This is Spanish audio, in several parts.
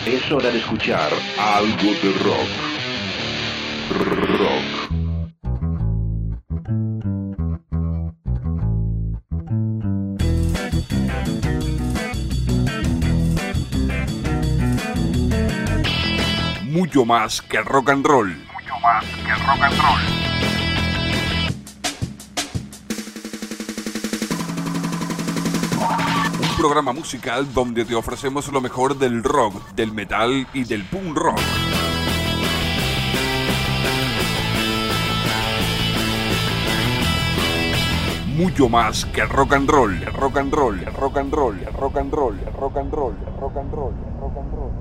Es hora de escuchar algo de rock. Rock. Mucho más que rock and roll. Mucho más que rock and roll. Un programa musical donde te ofrecemos lo mejor del rock, del metal y del punk rock. Mucho más que rock and roll, rock and roll, rock and roll, rock and roll, rock and roll, rock and roll, rock and roll.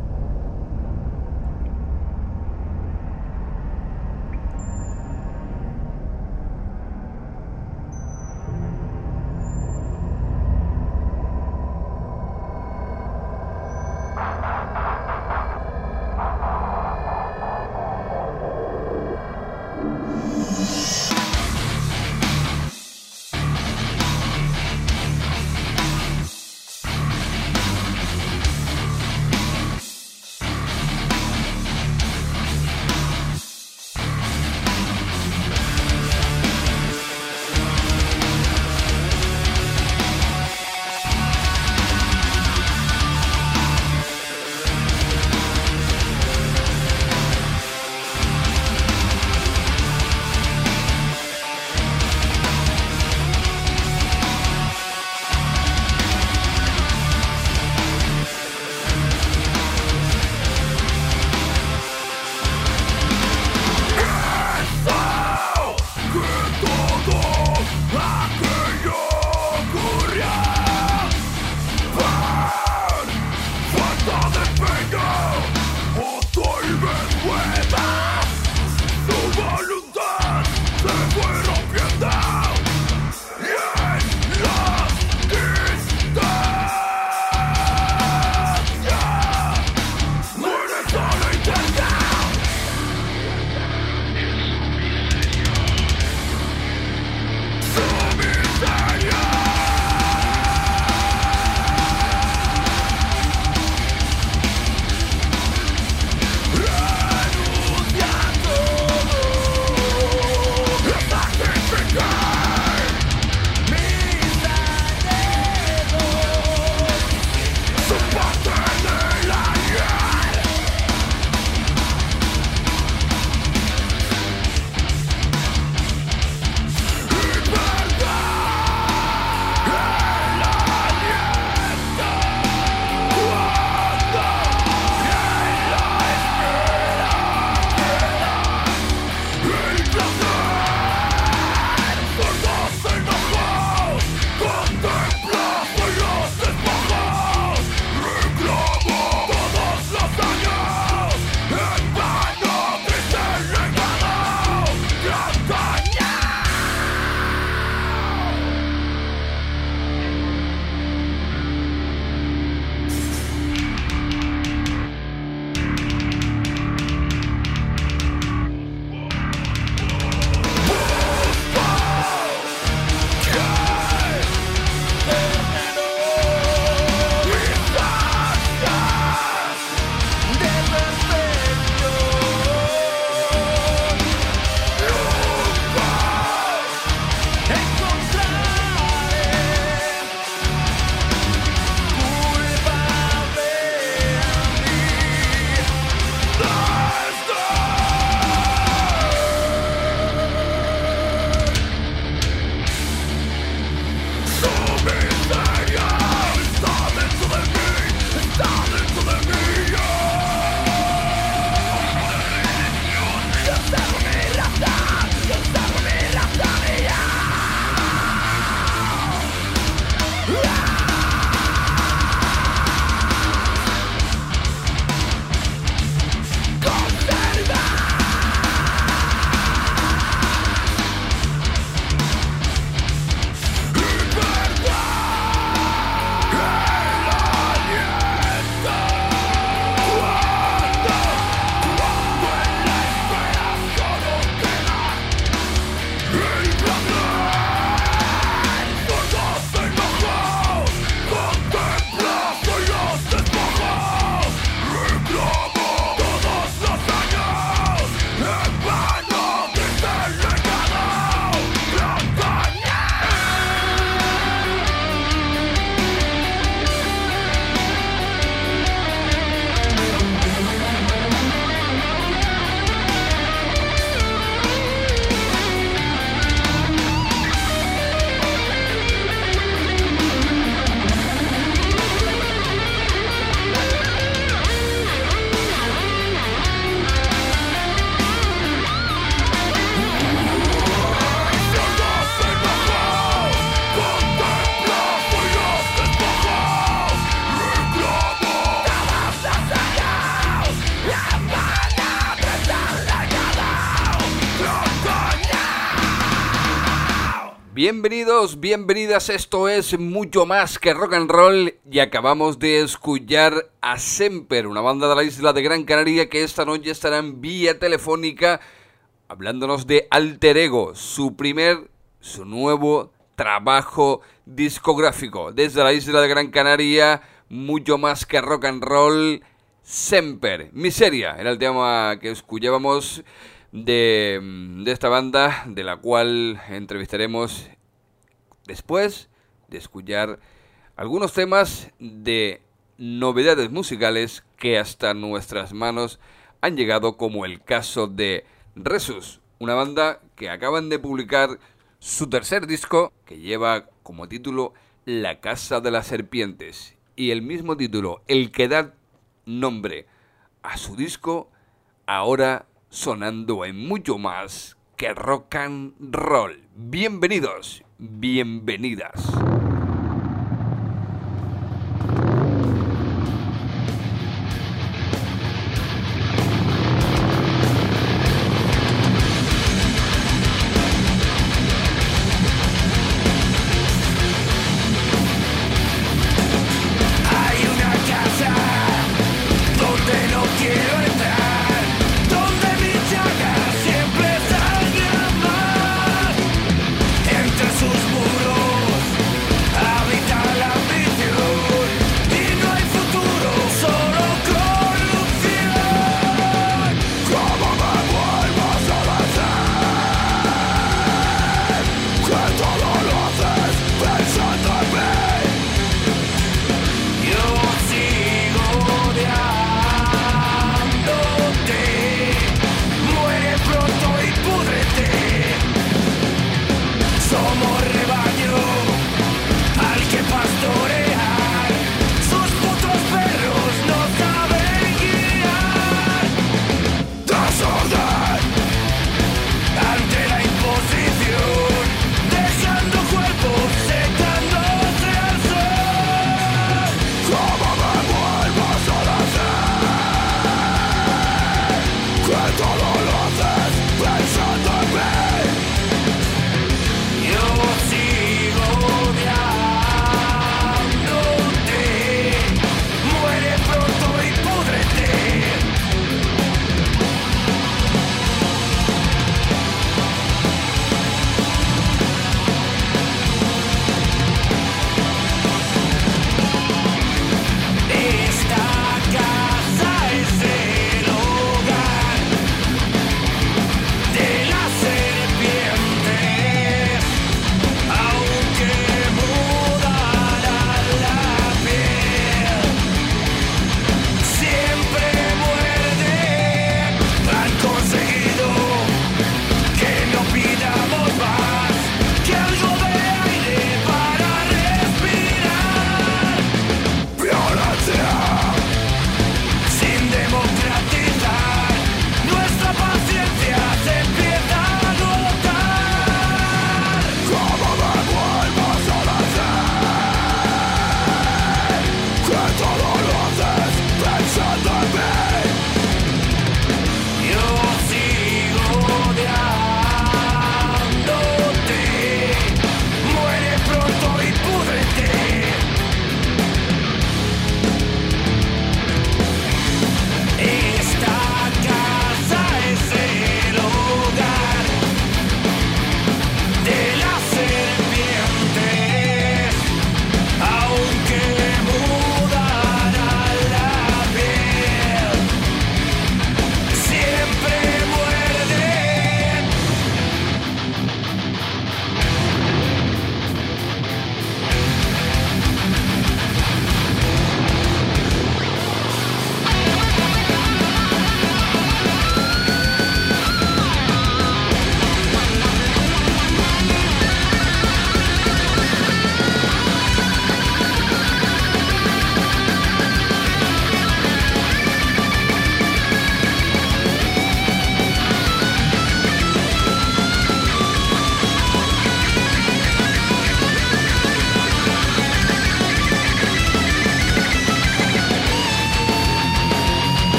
Bienvenidos, bienvenidas, esto es mucho más que rock and roll y acabamos de escuchar a Semper, una banda de la isla de Gran Canaria que esta noche estará en vía telefónica hablándonos de Alter Ego, su nuevo trabajo discográfico. Desde la isla de Gran Canaria, mucho más que rock and roll, Semper, Miseria, era el tema que escuchábamos de esta banda, de la cual entrevistaremos después de escuchar algunos temas de novedades musicales que hasta nuestras manos han llegado, como el caso de Resus, una banda que acaban de publicar su tercer disco, que lleva como título La Casa de las Serpientes, y el mismo título, el que da nombre a su disco, ahora sonando en mucho más que rock and roll. Bienvenidos, bienvenidas. Entre sus muros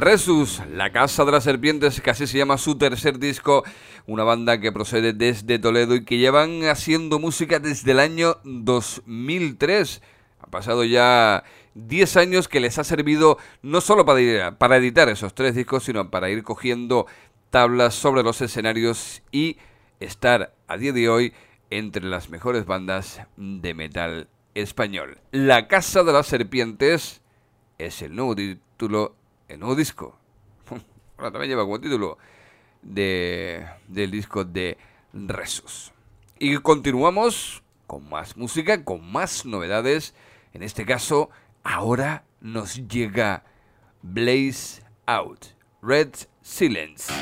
Ressus, La Casa de las Serpientes, que así se llama su tercer disco, una banda que procede desde Toledo y que llevan haciendo música desde el año 2003. Ha pasado ya 10 años que les ha servido no solo para editar esos 3 discos, sino para ir cogiendo tablas sobre los escenarios y estar a día de hoy entre las mejores bandas de metal español. La Casa de las Serpientes es el nuevo título, el nuevo disco. Bueno, también lleva como título del disco de Ressus. Y continuamos con más música, con más novedades. En este caso, ahora nos llega Blaze Out, Red Silence.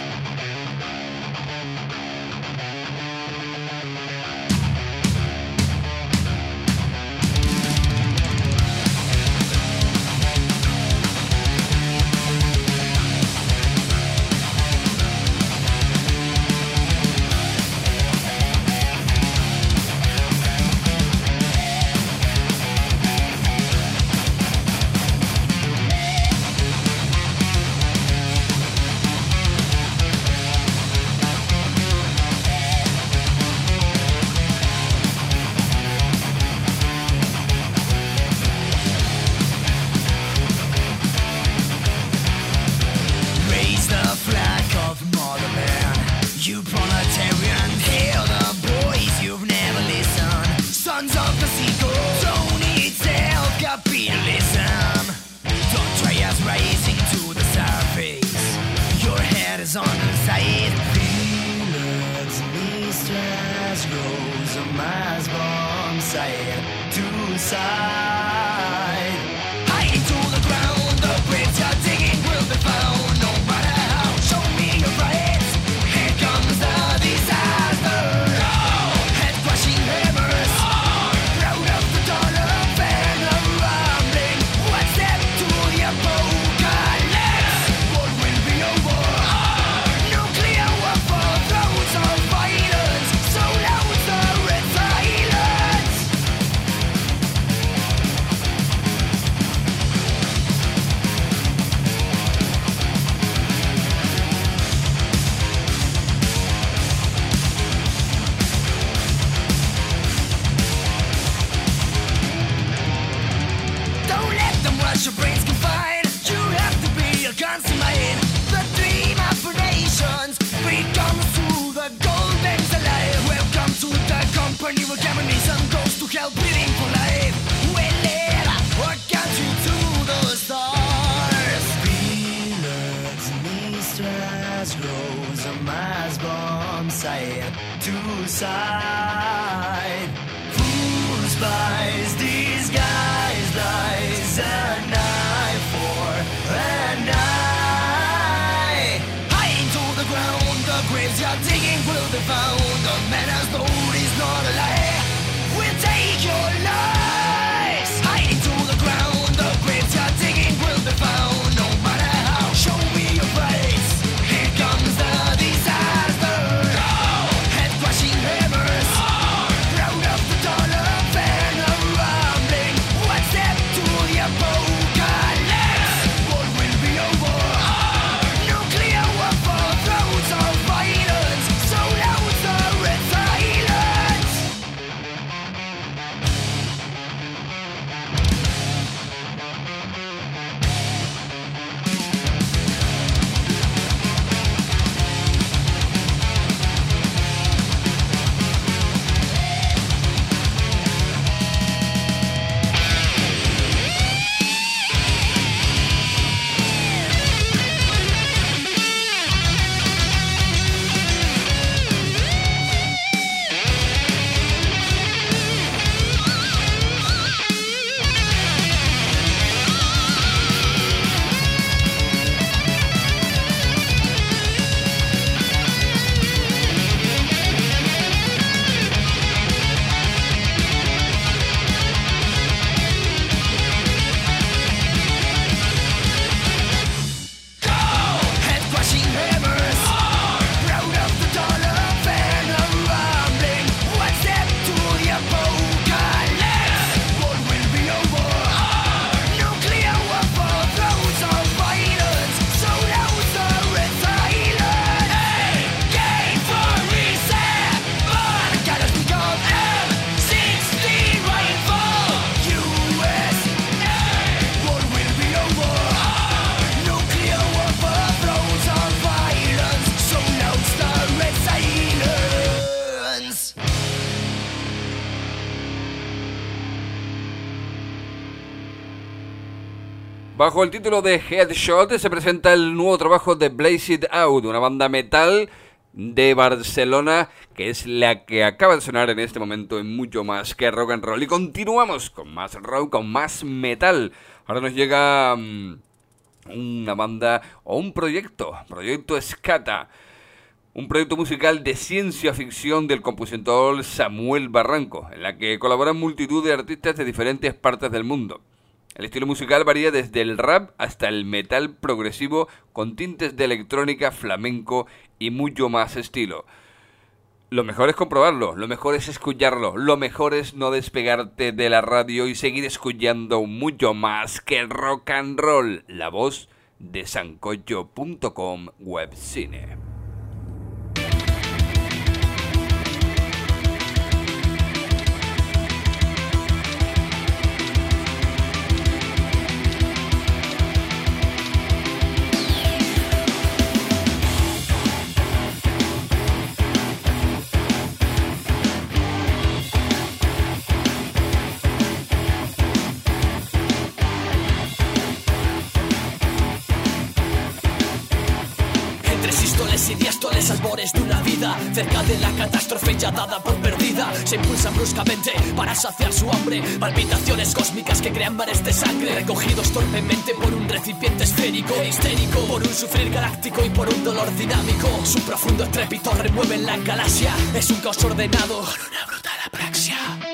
One step to the approach. Bajo el título de Headshot se presenta el nuevo trabajo de Blaze It Out, una banda metal de Barcelona que es la que acaba de sonar en este momento en Mucho Más que Rock and Roll. Y continuamos con más rock, con más metal. Ahora nos llega una banda o un proyecto Scata, un proyecto musical de ciencia ficción del compositor Samuel Barranco, en la que colaboran multitud de artistas de diferentes partes del mundo. El estilo musical varía desde el rap hasta el metal progresivo con tintes de electrónica, flamenco y mucho más estilo. Lo mejor es comprobarlo, lo mejor es escucharlo, lo mejor es no despegarte de la radio y seguir escuchando mucho más que rock and roll. La voz de sancocho.com webcine. Y diástoles albores de una vida cerca de la catástrofe ya dada por perdida. Se impulsan bruscamente para saciar su hambre. Palpitaciones cósmicas que crean mares de sangre, recogidos torpemente por un recipiente esférico histérico, por un sufrir galáctico y por un dolor dinámico. Su profundo estrépito remueve la galaxia. Es un caos ordenado con una brutal apraxia.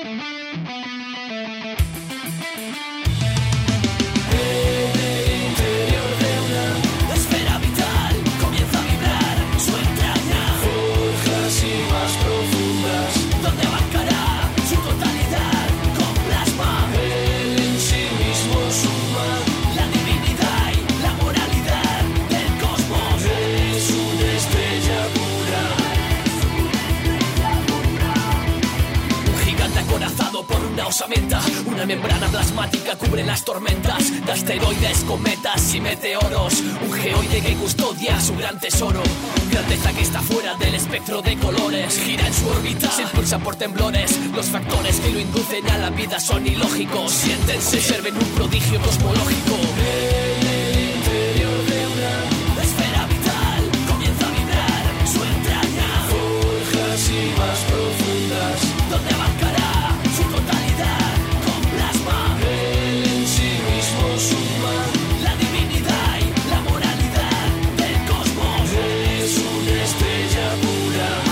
Osamenta, una membrana plasmática cubre las tormentas de asteroides, cometas y meteoros. Un geoide que custodia su gran tesoro, grandeza que está fuera del espectro de colores. Gira en su órbita, se impulsa por temblores. Los factores que lo inducen a la vida son ilógicos. Siéntense, observen un prodigio cosmológico. En el interior de una esfera vital comienza a vibrar su entraña. Forjas y más profundas, donde abarcará su totalidad con plasma. Él en sí mismo suma la divinidad y la moralidad del cosmos. Es una estrella pura.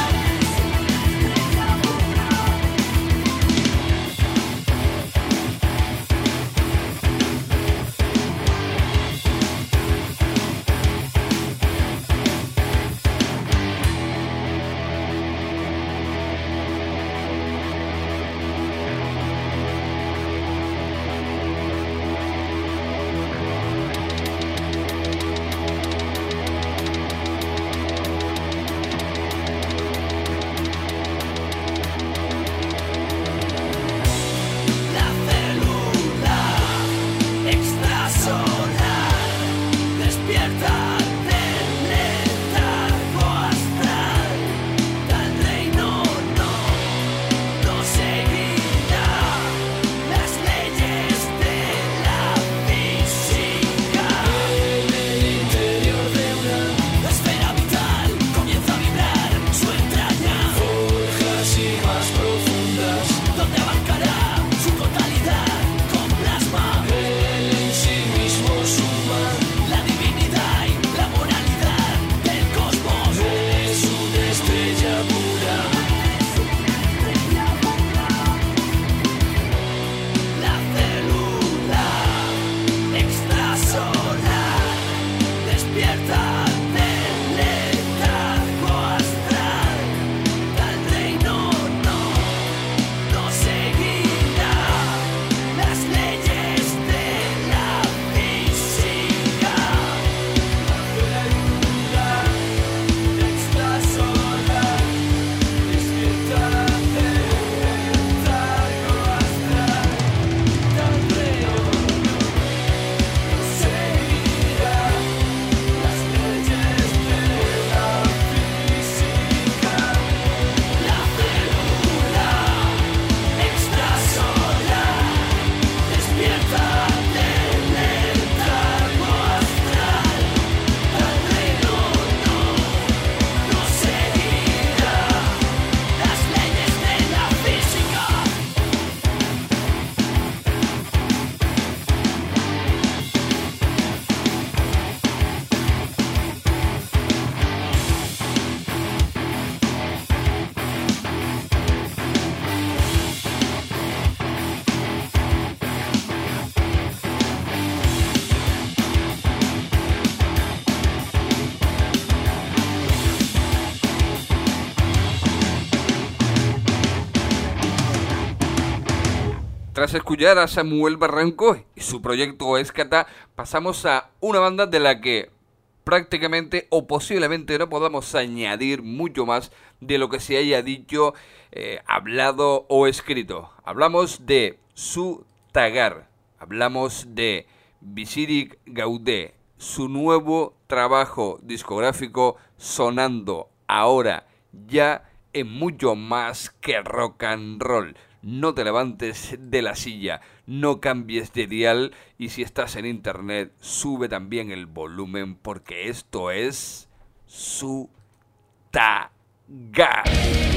Tras escuchar a Samuel Barranco y su proyecto Escata, pasamos a una banda de la que prácticamente o posiblemente no podamos añadir mucho más de lo que se haya dicho, hablado o escrito. Hablamos de Su Tagar, hablamos de Bizirik Gaude, su nuevo trabajo discográfico sonando ahora ya en Mucho Más Que Rock and Roll. No te levantes de la silla, no cambies de dial y si estás en internet sube también el volumen porque esto es Su Tagar.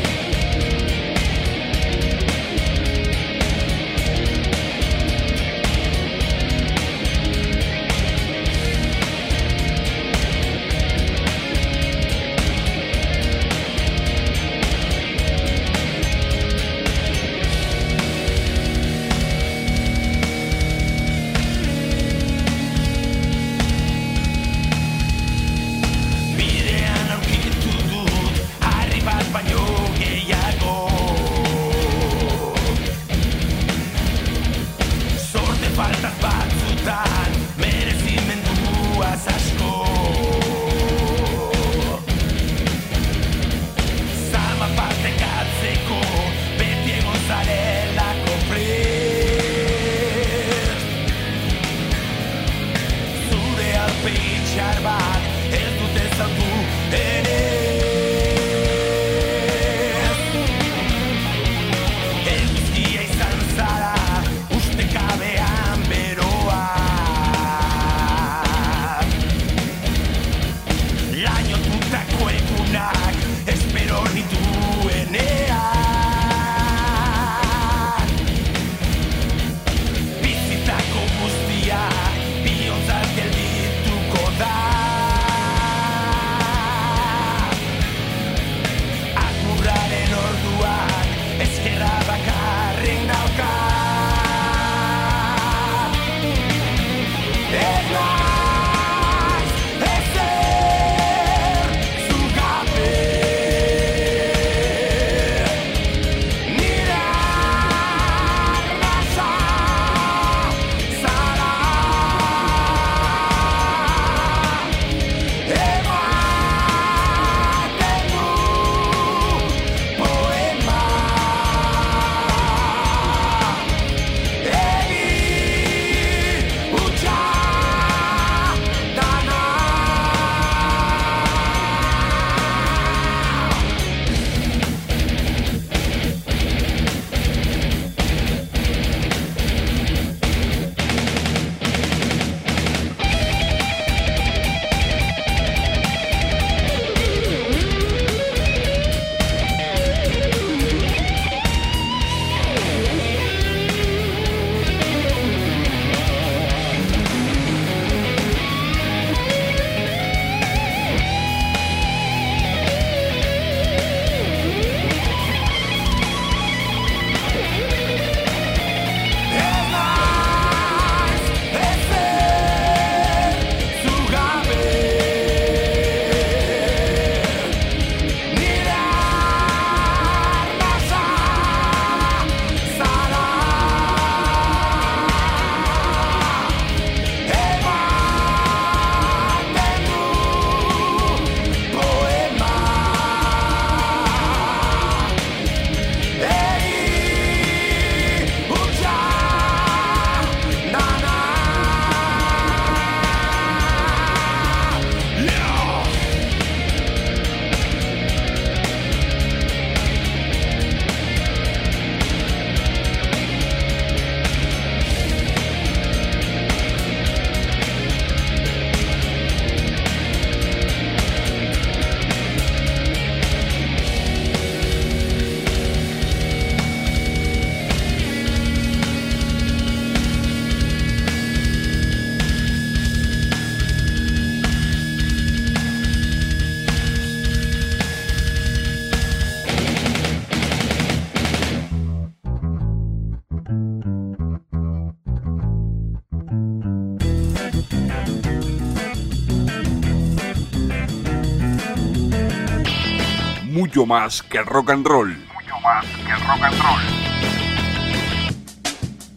Mucho Más Que Rock and Roll. Mucho Más Que Rock and Roll.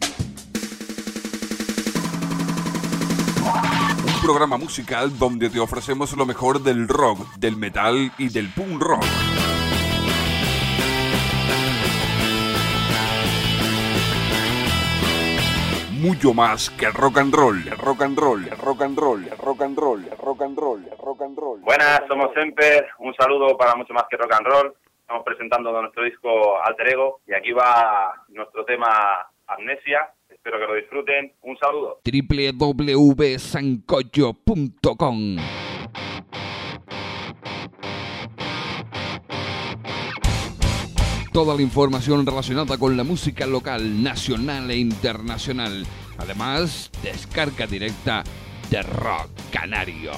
programa musical donde te ofrecemos lo mejor del rock, del metal y del punk rock. Mucho más que rock and roll, rock and roll, rock and roll, rock and roll, rock and roll, rock and roll. Buenas, somos Semper, un saludo para Mucho Más que Rock and Roll. Estamos presentando nuestro disco Alter Ego y aquí va nuestro tema Amnesia. Espero que lo disfruten. Un saludo. www.sancocho.com. Toda la información relacionada con la música local, nacional e internacional. Además, descarga directa de Rock Canario.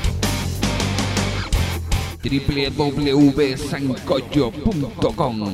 www.sancocho.com.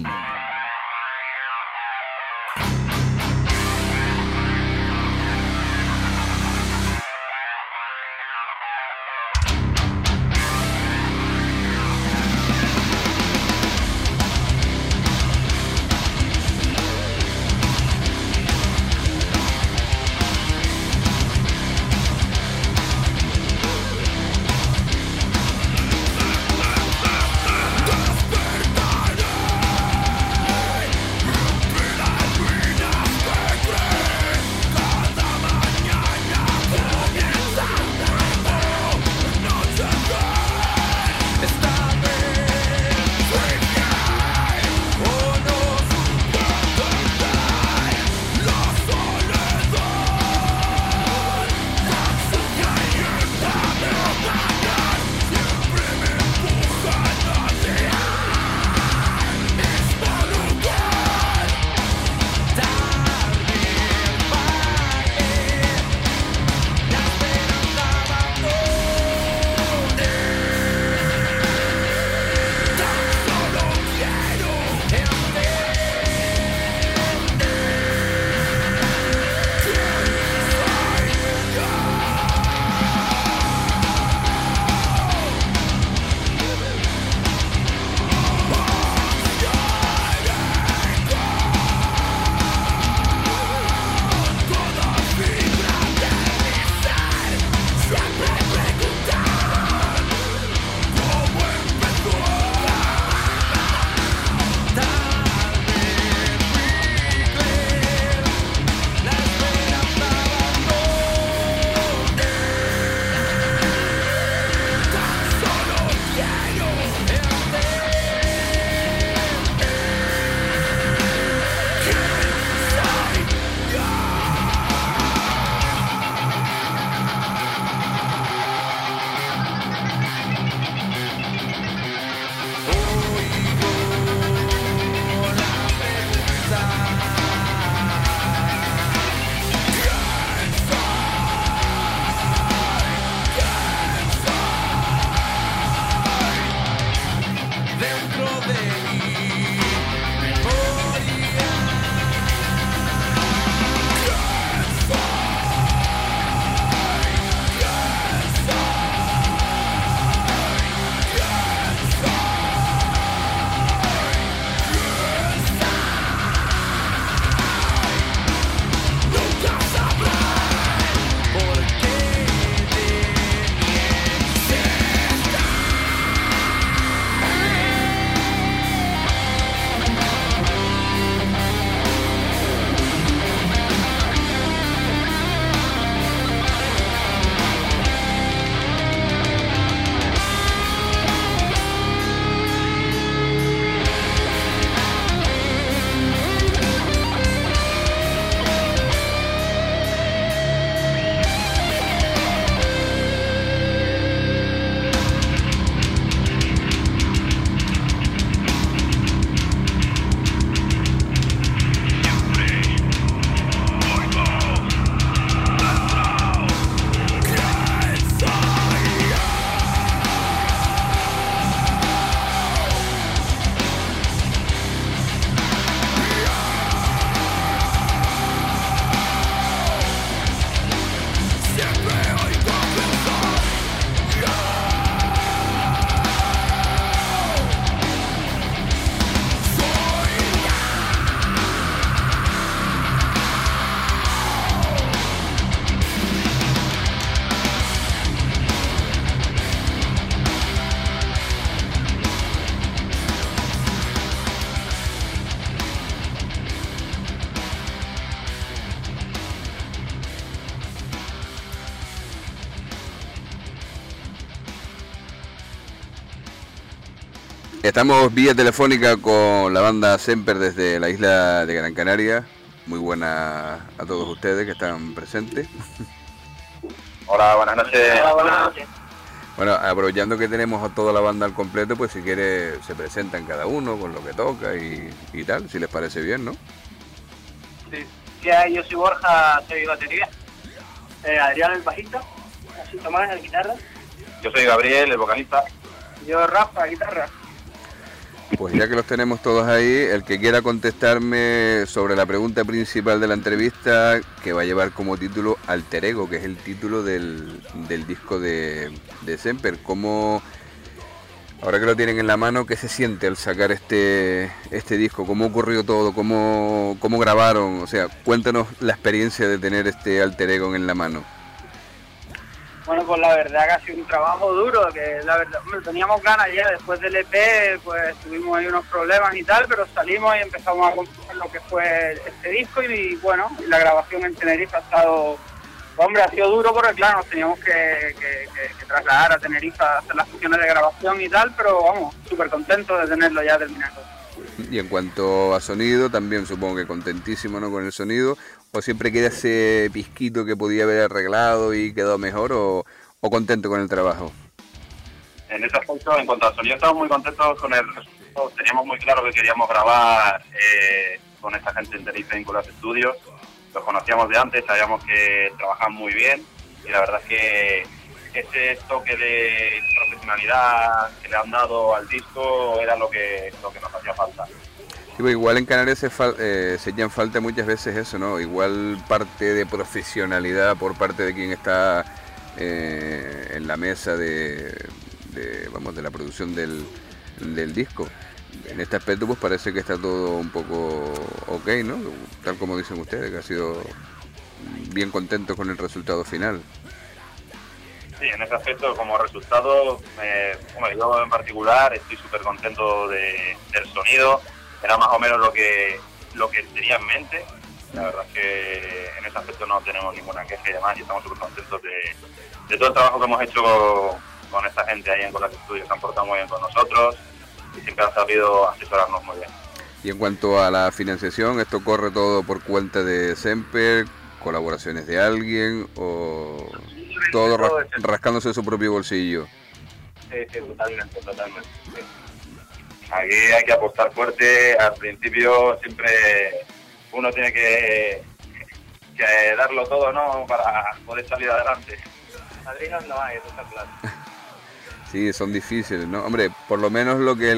Estamos vía telefónica con la banda Semper desde la isla de Gran Canaria. Muy buena a todos ustedes que están presentes. Hola, buenas noches. Hola, buenas noches. Bueno, aprovechando que tenemos a toda la banda al completo, pues si quiere se presentan cada uno con lo que toca y tal, si les parece bien, ¿no? Sí. Ya, yo soy Borja, soy batería. Adrián el bajista. Así Tomás el guitarra. Yo soy Gabriel, el vocalista. Yo Rafa, guitarra. Pues ya que los tenemos todos ahí, el que quiera contestarme sobre la pregunta principal de la entrevista, que va a llevar como título Alter Ego, que es el título del disco de Semper. ¿Cómo, ahora que lo tienen en la mano, qué se siente al sacar este disco? ¿Cómo ocurrió todo? ¿Cómo grabaron? O sea, cuéntanos la experiencia de tener este Alter Ego en la mano. Bueno, pues la verdad que ha sido un trabajo duro, que la verdad, hombre, teníamos ganas ya, después del EP, pues tuvimos ahí unos problemas y tal, pero salimos y empezamos a componer lo que fue este disco y bueno, y la grabación en Tenerife ha estado, hombre, ha sido duro porque claro, nos teníamos que trasladar a Tenerife a hacer las sesiones de grabación y tal, pero vamos, súper contentos de tenerlo ya terminado. Y en cuanto a sonido, también supongo que contentísimo, ¿no?, con el sonido, o siempre queda ese pizquito que podía haber arreglado y quedó mejor, o contento con el trabajo. En ese aspecto, en cuanto al sonido, estamos muy contentos con el resultado. Teníamos muy claro que queríamos grabar con esta gente en Tenerife en Colas Studios. Los conocíamos de antes, sabíamos que trabajaban muy bien y la verdad es que ese toque de profesionalidad que le han dado al disco era lo que nos hacía falta. Sí, pues igual en Canarias se echan falta muchas veces eso, ¿no? Igual parte de profesionalidad por parte de quien está en la mesa de la producción del disco. En este aspecto pues parece que está todo un poco ok, ¿no? Tal como dicen ustedes, que ha sido bien contento con el resultado final. Sí, en ese aspecto como resultado, yo en particular estoy súper contento del sonido. Era más o menos lo que tenía en mente. La verdad es que en ese aspecto no tenemos ninguna queja y demás, y estamos súper contentos de todo el trabajo que hemos hecho con esta gente ahí en Colas Studios. Se han portado muy bien con nosotros y siempre han sabido asesorarnos muy bien. Y en cuanto a la financiación, ¿esto corre todo por cuenta de Semper, colaboraciones de alguien o todo rascándose su propio bolsillo? Sí, totalmente. Sí. Aquí hay que apostar fuerte. Al principio siempre uno tiene que darlo todo, ¿no?, para poder salir adelante. Padrinos no hay, eso está claro. Sí, son difíciles, ¿no? Hombre, por lo menos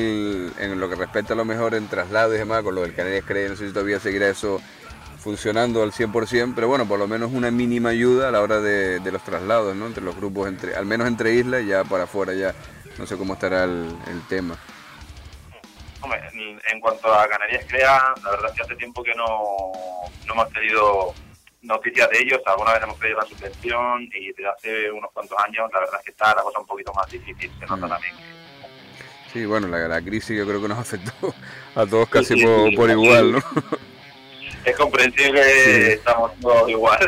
en lo que respecta a lo mejor en traslados y demás, con lo del Canarias Cree, no sé si todavía seguirá eso funcionando al 100%, pero bueno, por lo menos una mínima ayuda a la hora de los traslados, ¿no?, entre los grupos, al menos entre islas, ya para afuera ya no sé cómo estará el tema. Hombre, en cuanto a Canarias Crea, la verdad es que hace tiempo que no hemos tenido noticias de ellos. Alguna vez hemos pedido la subvención y desde hace unos cuantos años la verdad es que está la cosa un poquito más difícil, se nota también. Sí, bueno, la crisis yo creo que nos afectó a todos casi por igual, ¿no? Es comprensible, sí. Estamos todos igual.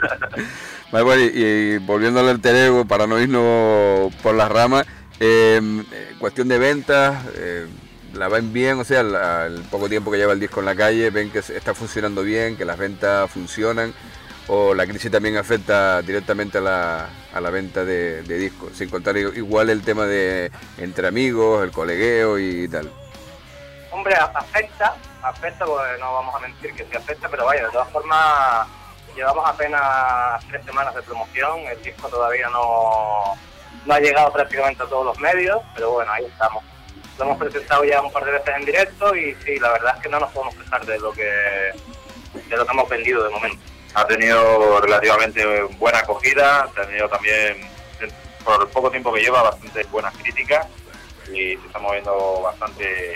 Vale, bueno, y volviendo al Alter Ego, para no irnos por las ramas, cuestión de ventas, ¿la ven bien? O sea, el poco tiempo que lleva el disco en la calle, ¿ven que está funcionando bien, que las ventas funcionan? ¿O la crisis también afecta directamente a la venta de discos? Sin contar igual el tema de entre amigos, el colegueo y tal. Hombre, afecta, porque no vamos a mentir que sí afecta, pero vaya, de todas formas, llevamos apenas 3 semanas de promoción, el disco todavía no ha llegado prácticamente a todos los medios, pero bueno, ahí estamos. Lo hemos presentado ya un par de veces en directo y sí, la verdad es que no nos podemos quejar de lo que hemos vendido de momento. Ha tenido relativamente buena acogida, ha tenido también, por el poco tiempo que lleva, bastante buenas críticas y se está moviendo bastante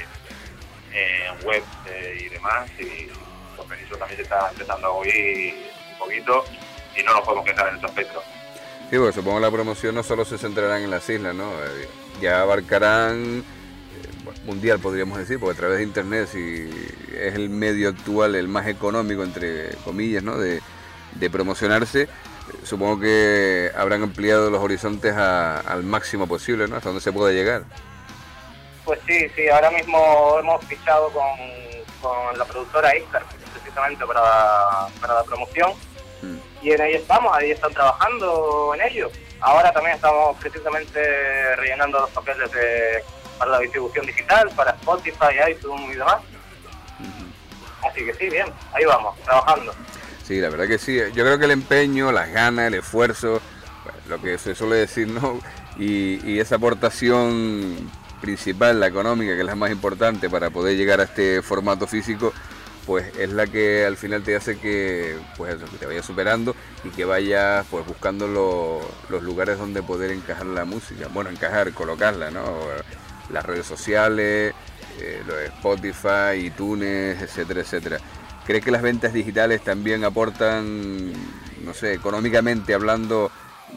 en web y demás, y pues eso también se está empezando a oír un poquito y no nos podemos quejar en ese aspecto. Sí, porque supongo que la promoción no solo se centrará en las islas, ¿no? Ya abarcarán mundial, podríamos decir, porque a través de internet, si es el medio actual, el más económico, entre comillas, ¿no?, de promocionarse, supongo que habrán ampliado los horizontes al máximo posible, ¿no?, hasta donde se pueda llegar. Pues sí, ahora mismo hemos fichado con la productora Iscar, precisamente para la promoción, y en ahí estamos, ahí están trabajando en ello. Ahora también estamos precisamente rellenando los papeles para la distribución digital, para Spotify, iTunes y demás. Así que sí, bien, ahí vamos, trabajando. Sí, la verdad que sí. Yo creo que el empeño, las ganas, el esfuerzo, lo que se suele decir, ¿no? Y esa aportación principal, la económica, que es la más importante para poder llegar a este formato físico, pues es la que al final te hace que, pues eso, que te vayas superando y que vayas pues buscando los lugares donde poder encajar la música. Bueno, colocarla, ¿no? Las redes sociales, lo de Spotify, iTunes, etcétera, etcétera. ¿Crees que las ventas digitales también aportan, no sé, económicamente hablando,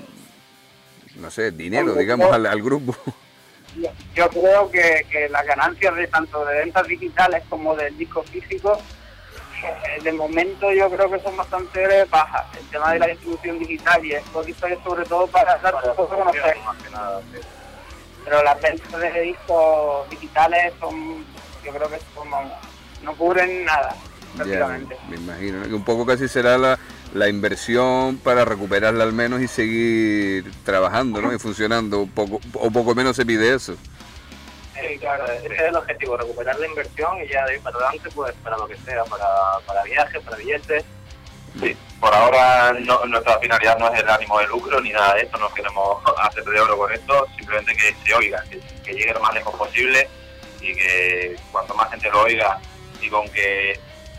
no sé, dinero, digamos, al grupo? Yo creo que las ganancias de tanto de ventas digitales como del disco físico, de momento yo creo que son bastante bajas. El tema de la distribución digital y Spotify sobre todo para dar a conocer. Pero las ventas de discos digitales yo creo que no cubren nada, prácticamente. Ya, me imagino, ¿no? Un poco casi será la inversión para recuperarla al menos y seguir trabajando, ¿no? Y funcionando, o poco menos se pide eso. Sí, claro, ese es el objetivo, recuperar la inversión y ya de ahí para adelante, pues para lo que sea, para viajes, para billetes. Sí, por ahora nuestra finalidad no es el ánimo de lucro ni nada de esto, no queremos hacer de oro con esto, simplemente que se oiga, que llegue lo más lejos posible y que cuanto más gente lo oiga y con que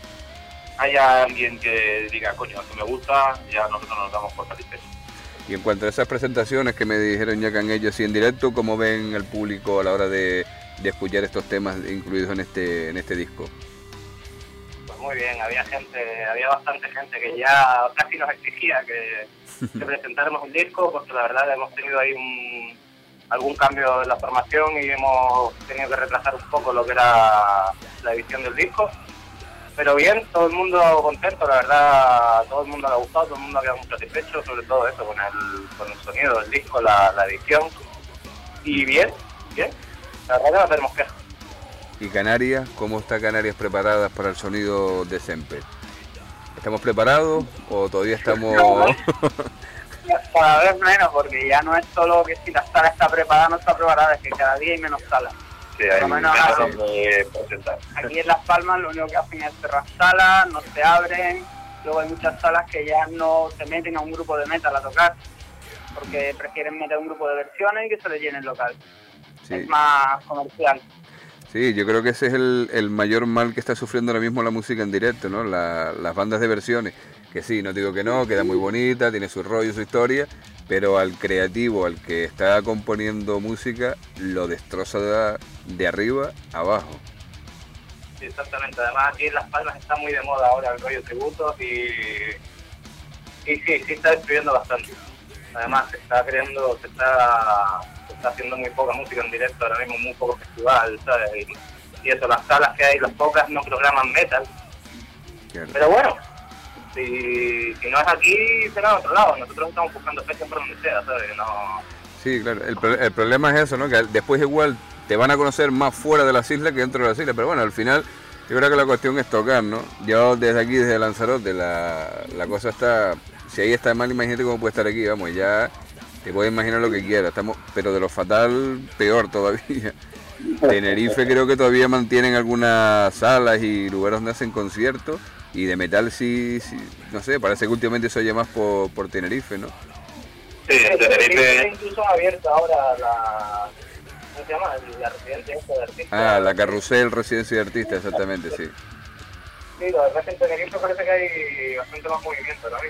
haya alguien que diga, coño, esto me gusta, ya nosotros nos damos por satisfechos. Y en cuanto a esas presentaciones que me dijeron ya que han hecho así en directo, ¿cómo ven el público a la hora de escuchar estos temas incluidos en este disco? Pues muy bien, había bastante gente que ya casi nos exigía que presentáramos un disco, porque la verdad hemos tenido ahí algún cambio en la formación y hemos tenido que retrasar un poco lo que era la edición del disco. Pero bien, todo el mundo contento, la verdad, todo el mundo le ha gustado, todo el mundo había muy satisfecho, sobre todo eso, con el sonido del disco, la edición. Y bien, la verdad que no tenemos quejas. ¿Y Canarias? ¿Cómo está Canarias preparadas para el sonido de Semper? ¿Estamos preparados o todavía estamos...? Cada vez menos, porque ya no es solo que si la sala está preparada no está preparada, es que cada día hay menos salas. Sí, hay menos donde presentar. Aquí en Las Palmas lo único que hacen es cerrar salas, no se abren. Luego hay muchas salas que ya no se meten a un grupo de metal a tocar, porque prefieren meter un grupo de versiones y que se les llene el local. Sí. Es más comercial. Sí, yo creo que ese es el mayor mal que está sufriendo ahora mismo la música en directo, ¿no? Las bandas de versiones, que sí, no digo que no, queda muy bonita, tiene su rollo, su historia, pero al creativo, al que está componiendo música, lo destroza de arriba a abajo. Sí, exactamente. Además aquí en Las Palmas está muy de moda ahora el rollo tributos y sí está destruyendo bastante. Además se está haciendo muy poca música en directo, ahora mismo muy poco festival, ¿sabes? Y eso, las salas que hay, las pocas no programan metal. Claro. Pero bueno, si no es aquí, será en otro lado. Nosotros estamos buscando fechas por donde sea, ¿sabes? No... Sí, claro. El problema es eso, ¿no? Que después igual te van a conocer más fuera de las islas que dentro de las islas. Pero bueno, al final yo creo que la cuestión es tocar, ¿no? Yo desde aquí, desde Lanzarote, la cosa está... Si ahí está mal, imagínate cómo puede estar aquí, vamos, ya te puedes imaginar lo que quieras, pero de lo fatal, peor todavía. Tenerife creo que todavía mantienen algunas salas y lugares donde hacen conciertos, y de metal sí, no sé, parece que últimamente se oye más por Tenerife, ¿no? Sí, Tenerife... Incluso ha abierto ahora ¿cómo se llama? La residencia de artistas. Ah, la Carrusel Residencia de Artistas, exactamente, sí. Sí, la verdad es que en Tenerife parece que hay bastante más movimiento, ¿no?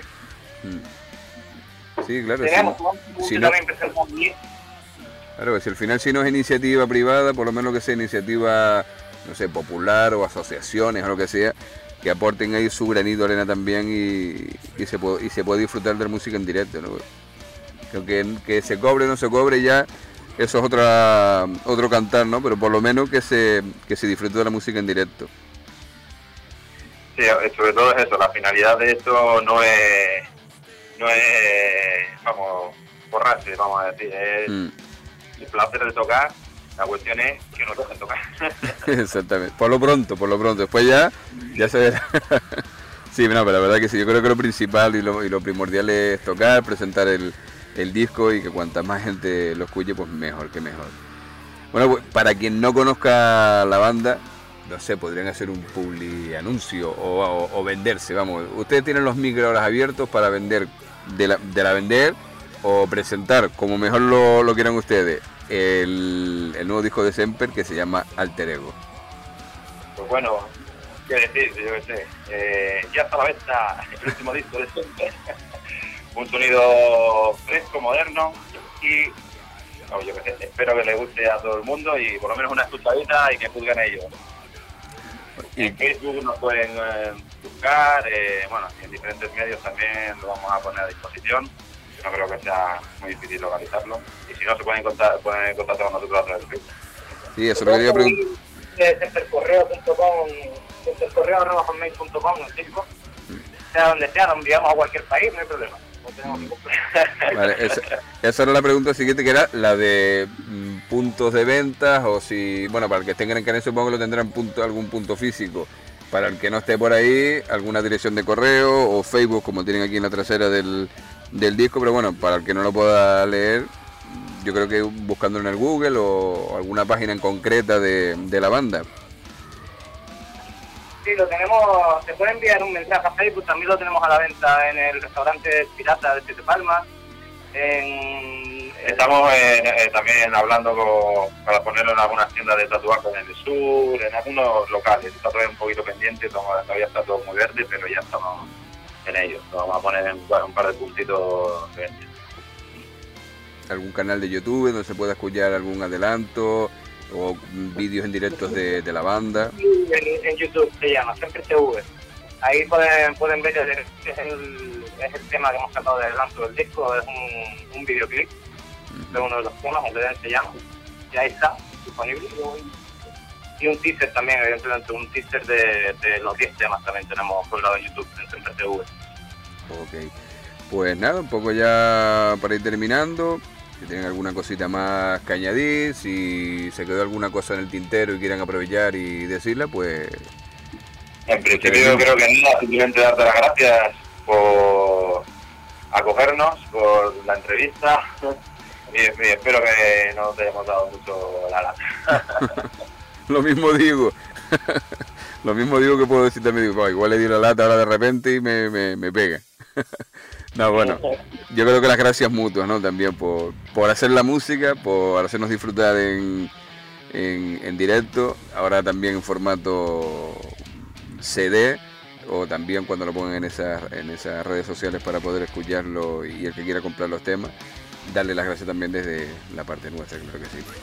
Sí, claro. Si no, claro, si al final si no es iniciativa privada, por lo menos que sea iniciativa, no sé, popular o asociaciones o lo que sea, que aporten ahí su granito de arena también y se puede disfrutar de la música en directo, ¿no? Creo que se cobre o no se cobre ya, eso es otro cantar, ¿no? Pero por lo menos que se disfrute de la música en directo. Sí, sobre todo es eso, la finalidad de esto no es vamos, borrarse, vamos a decir, es el placer de tocar La cuestión es que nos dejen tocar. Exactamente, por lo pronto, después ya se verá. Sí, no, pero la verdad que sí, yo creo que lo principal y lo primordial es tocar, presentar el disco y que cuanta más gente lo escuche, pues mejor que mejor. Bueno, pues, para quien no conozca la banda, no sé, podrían hacer un publi anuncio o venderse, vamos. Ustedes tienen los micros ahora abiertos para vender, de la vender o presentar, como mejor lo quieran ustedes, el nuevo disco de Semper que se llama Alter Ego. Pues bueno, qué decir, yo qué sé, ya está a la venta el último disco de Semper. Un sonido fresco, moderno y yo qué sé, espero que le guste a todo el mundo y por lo menos una escuchadita y que juzguen ellos. En Facebook nos pueden buscar, bueno, en diferentes medios también lo vamos a poner a disposición. No creo que sea muy difícil localizarlo. Y si no, se pueden contactar con nosotros a través de Facebook. Sí, eso lo quería preguntar. centercorreo.com, el disco. Sea donde sea, nos enviamos a cualquier país, no hay problema. No tenemos ningún problema. Vale, esa era la pregunta siguiente, que era la de puntos de ventas, o si, bueno, para el que esté en Gran Canaria supongo que lo tendrán algún punto físico. Para el que no esté por ahí, alguna dirección de correo o Facebook, como tienen aquí en la trasera del disco, pero bueno, para el que no lo pueda leer, yo creo que buscando en el Google o alguna página en concreta de la banda. Sí, lo tenemos, se puede enviar un mensaje a Facebook, también lo tenemos a la venta en el restaurante Pirata de Siete Palmas. Estamos también hablando para ponerlo en algunas tiendas de tatuajes en el sur, en algunos locales. Está todavía un poquito pendiente, todavía está todo muy verde, pero ya estamos en ello. Lo vamos a poner en un par de puntitos verdes. ¿Algún canal de YouTube donde se pueda escuchar algún adelanto o vídeos en directos de la banda? En YouTube se llama, Semper TV. Ahí pueden ver, es el tema que hemos sacado de adelanto del disco, es un videoclip de uno de los temas, el se llama, y ahí está, disponible. Y un teaser también, evidentemente, un teaser de los 10 temas también tenemos colgado en YouTube, en Semper TV. Ok, pues nada, un poco ya para ir terminando. Si tienen alguna cosita más que añadir, si se quedó alguna cosa en el tintero y quieren aprovechar y decirla, pues... En principio yo creo que no, simplemente darte las gracias por acogernos, por la entrevista y espero que no te hayamos dado mucho la lata. Lo mismo digo. Lo mismo digo que puedo decir también, digo, igual le di la lata ahora de repente y me pega. No, bueno, yo creo que las gracias mutuas, ¿no? También por hacer la música, por hacernos disfrutar en directo, ahora también en formato CD, o también cuando lo pongan en esas redes sociales para poder escucharlo y el que quiera comprar los temas, darle las gracias también desde la parte nuestra, claro que sí.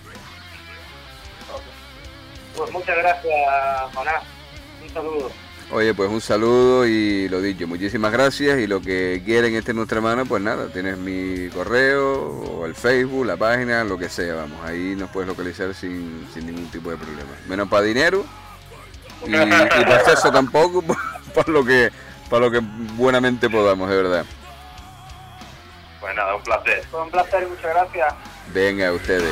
Pues muchas gracias, Jonás. Un saludo. Oye, pues un saludo y lo dicho, muchísimas gracias, y lo que quieren esté en nuestra mano, pues nada, tienes mi correo o el Facebook, la página, lo que sea, vamos, ahí nos puedes localizar sin ningún tipo de problema. Menos para dinero y para acceso tampoco, para lo que buenamente podamos, de verdad. Pues nada, un placer. Fue un placer y muchas gracias. Venga, ustedes.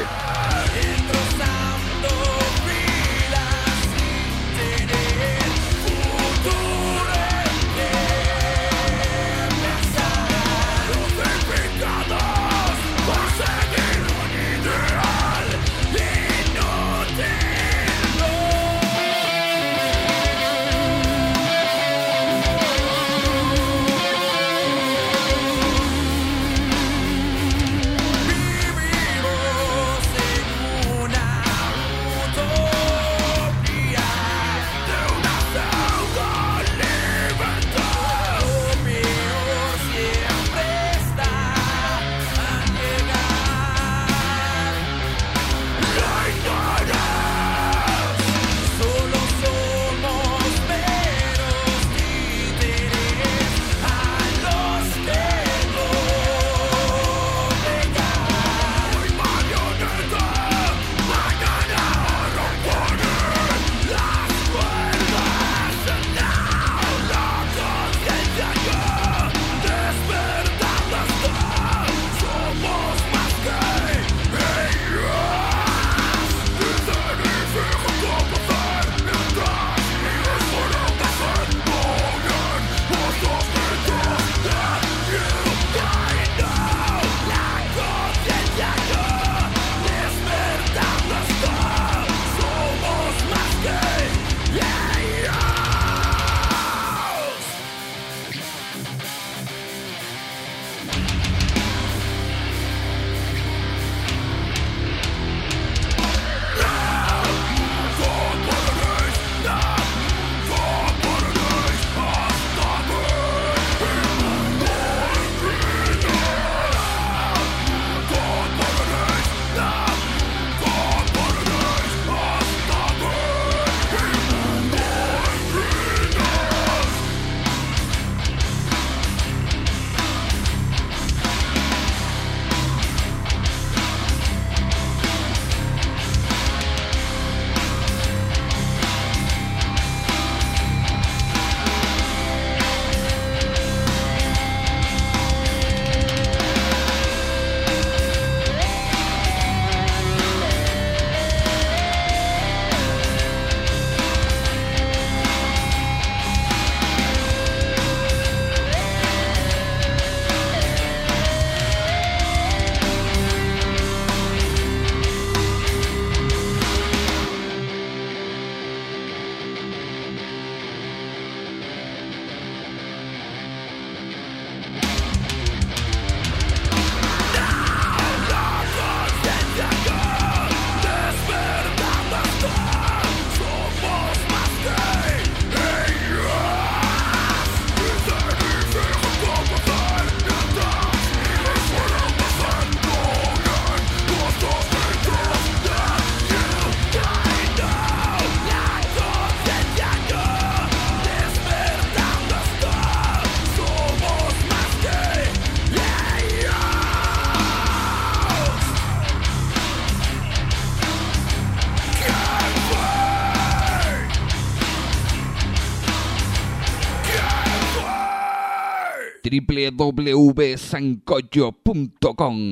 www.sancocho.com.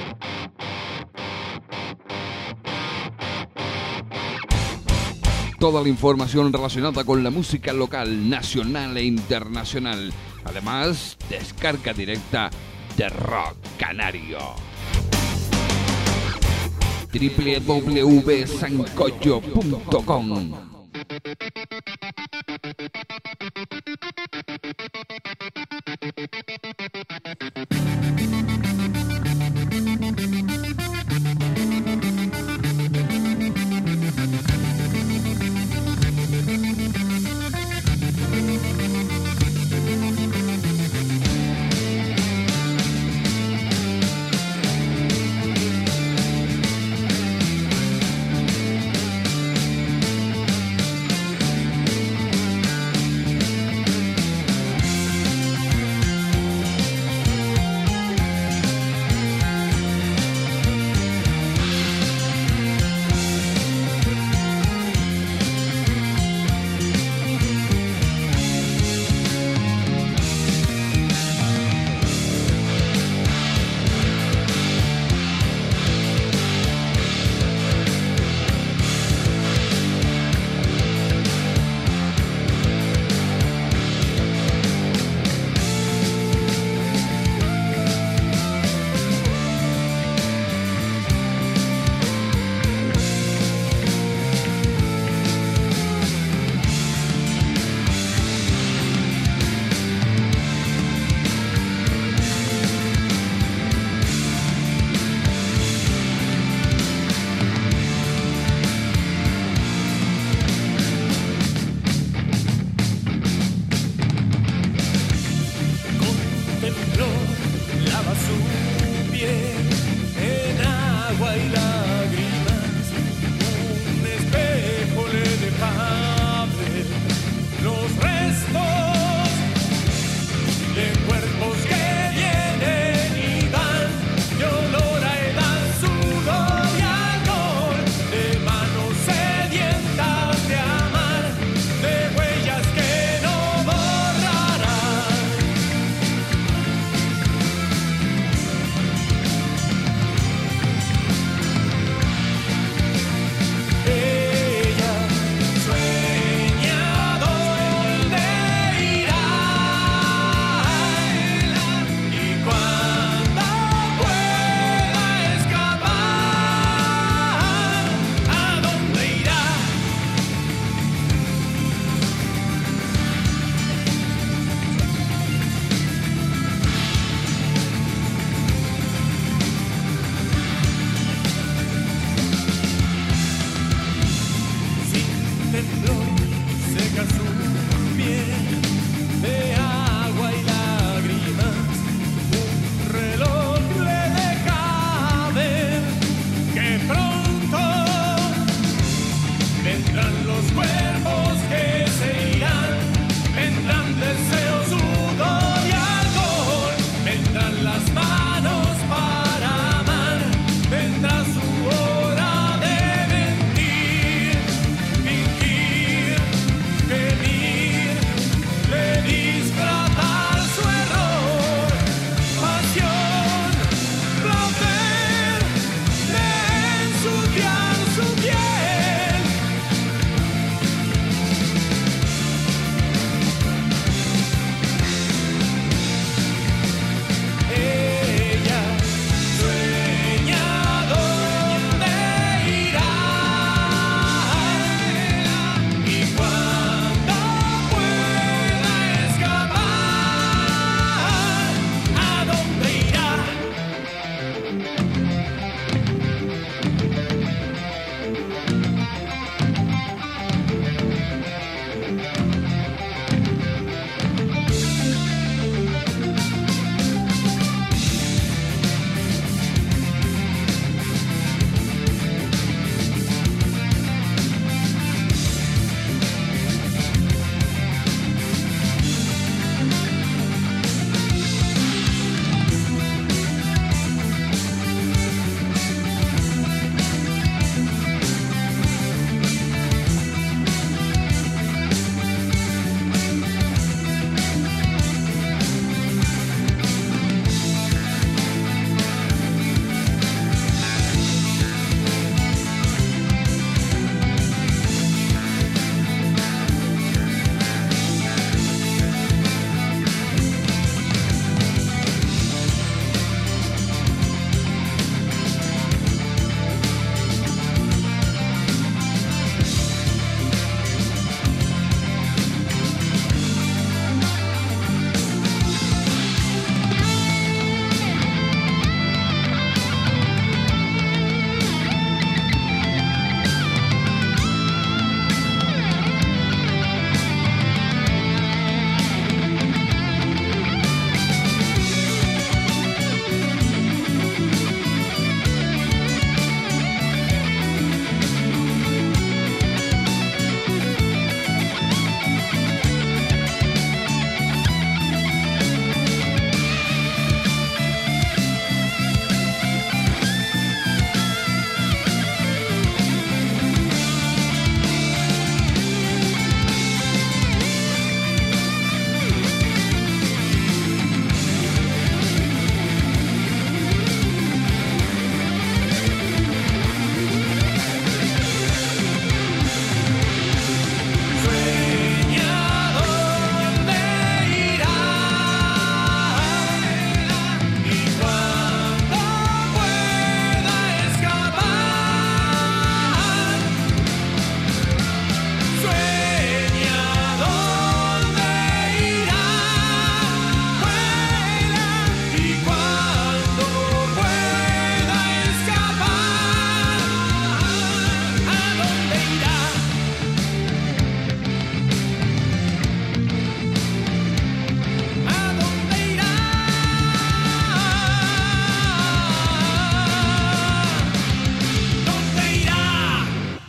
Toda la información relacionada con la música local, nacional e internacional. Además, descarga directa de Rock Canario. www.sancocho.com.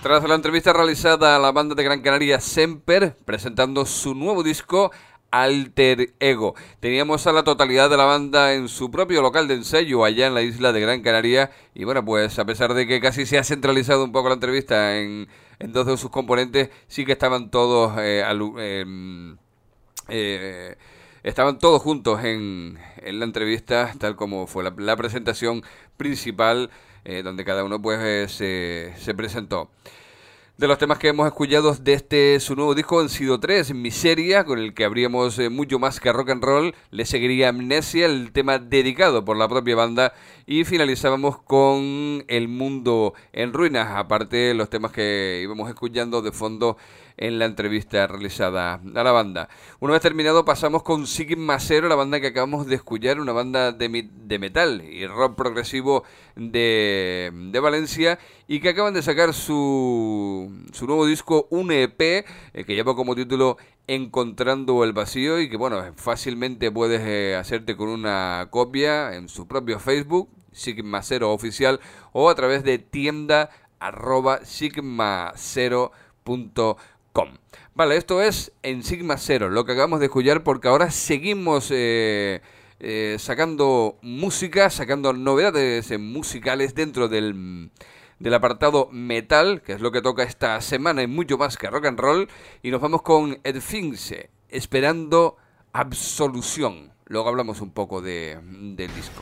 Tras la entrevista realizada a la banda de Gran Canaria Semper, presentando su nuevo disco Alter Ego. Teníamos a la totalidad de la banda en su propio local de ensayo allá en la isla de Gran Canaria. Y bueno, pues a pesar de que casi se ha centralizado un poco la entrevista en dos de sus componentes, sí que estaban todos estaban todos juntos en la entrevista, tal como fue la presentación principal, donde cada uno pues se presentó. De los temas que hemos escuchado de su nuevo disco han sido 3. Miseria, con el que habríamos mucho más que rock and roll. Le seguiría Amnesia, el tema dedicado por la propia banda. Y finalizábamos con El Mundo en Ruinas, aparte los temas que íbamos escuchando de fondo en la entrevista realizada a la banda. Una vez terminado pasamos con Sigma Zero, la banda que acabamos de escuchar, una banda de metal y rock progresivo de Valencia, y que acaban de sacar su nuevo disco, un EP, que lleva como título Encontrando el Vacío, y que bueno, fácilmente puedes hacerte con una copia en su propio Facebook, Sigma Zero Oficial, o a través de tienda@sigmazero.com. Vale, esto es en Sigma Zero, lo que acabamos de escuchar, porque ahora seguimos sacando música, sacando novedades musicales dentro del apartado metal, que es lo que toca esta semana y mucho más que rock and roll, y nos vamos con Esfinge, Esperando Absolución. Luego hablamos un poco del disco.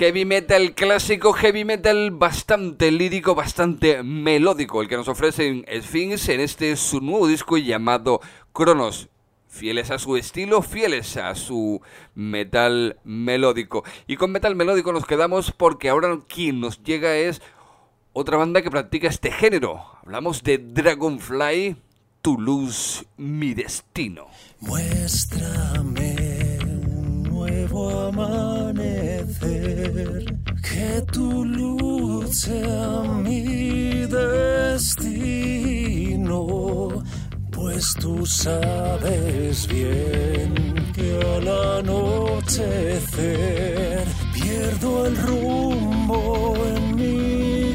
Heavy metal clásico, heavy metal bastante lírico, bastante melódico, el que nos ofrecen Sphinx en este su nuevo disco llamado Cronos. Fieles a su estilo, fieles a su metal melódico. Y con metal melódico nos quedamos porque ahora quien nos llega es otra banda que practica este género. Hablamos de Dragonfly, Tu luz, mi destino. Muéstrame un nuevo amanecer, que tu luz sea mi destino. Pues tú sabes bien que al anochecer pierdo el rumbo en mi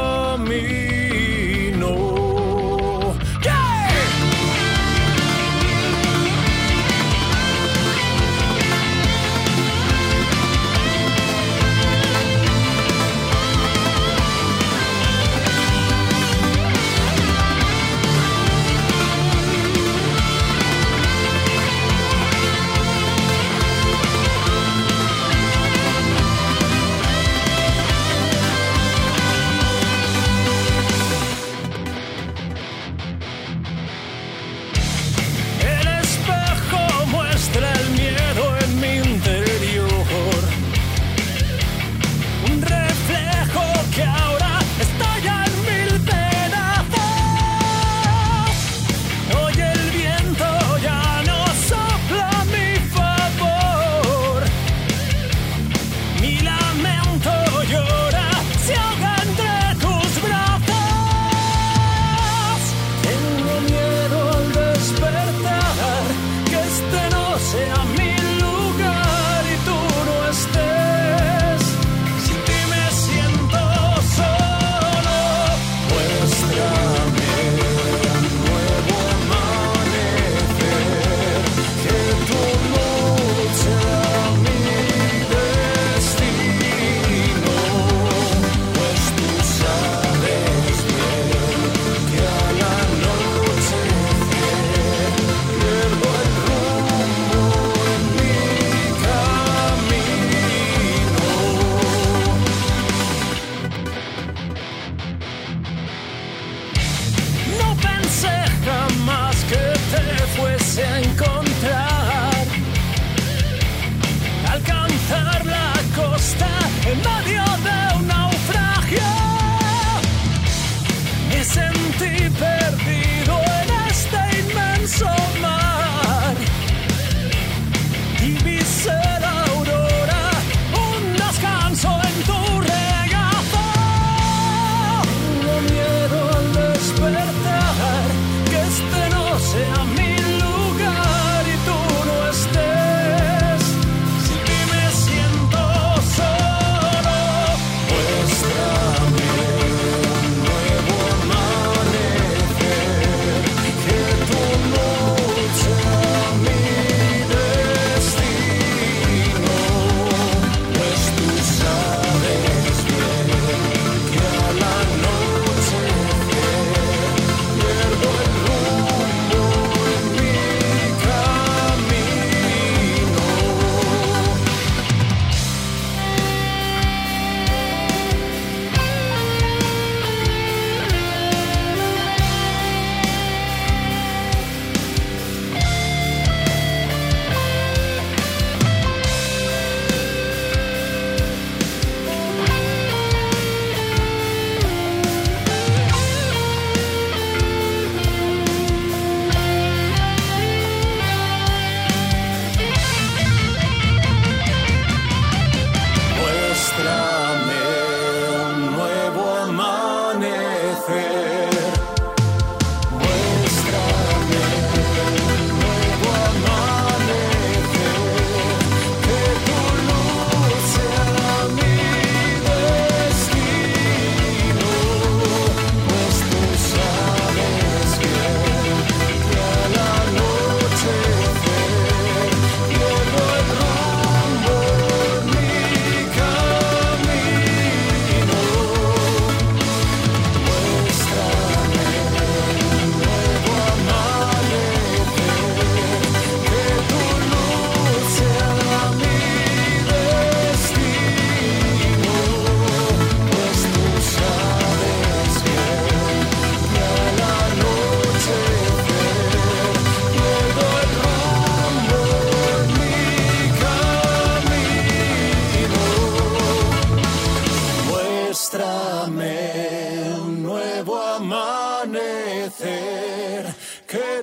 camino.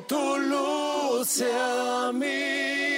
tu luz sea mi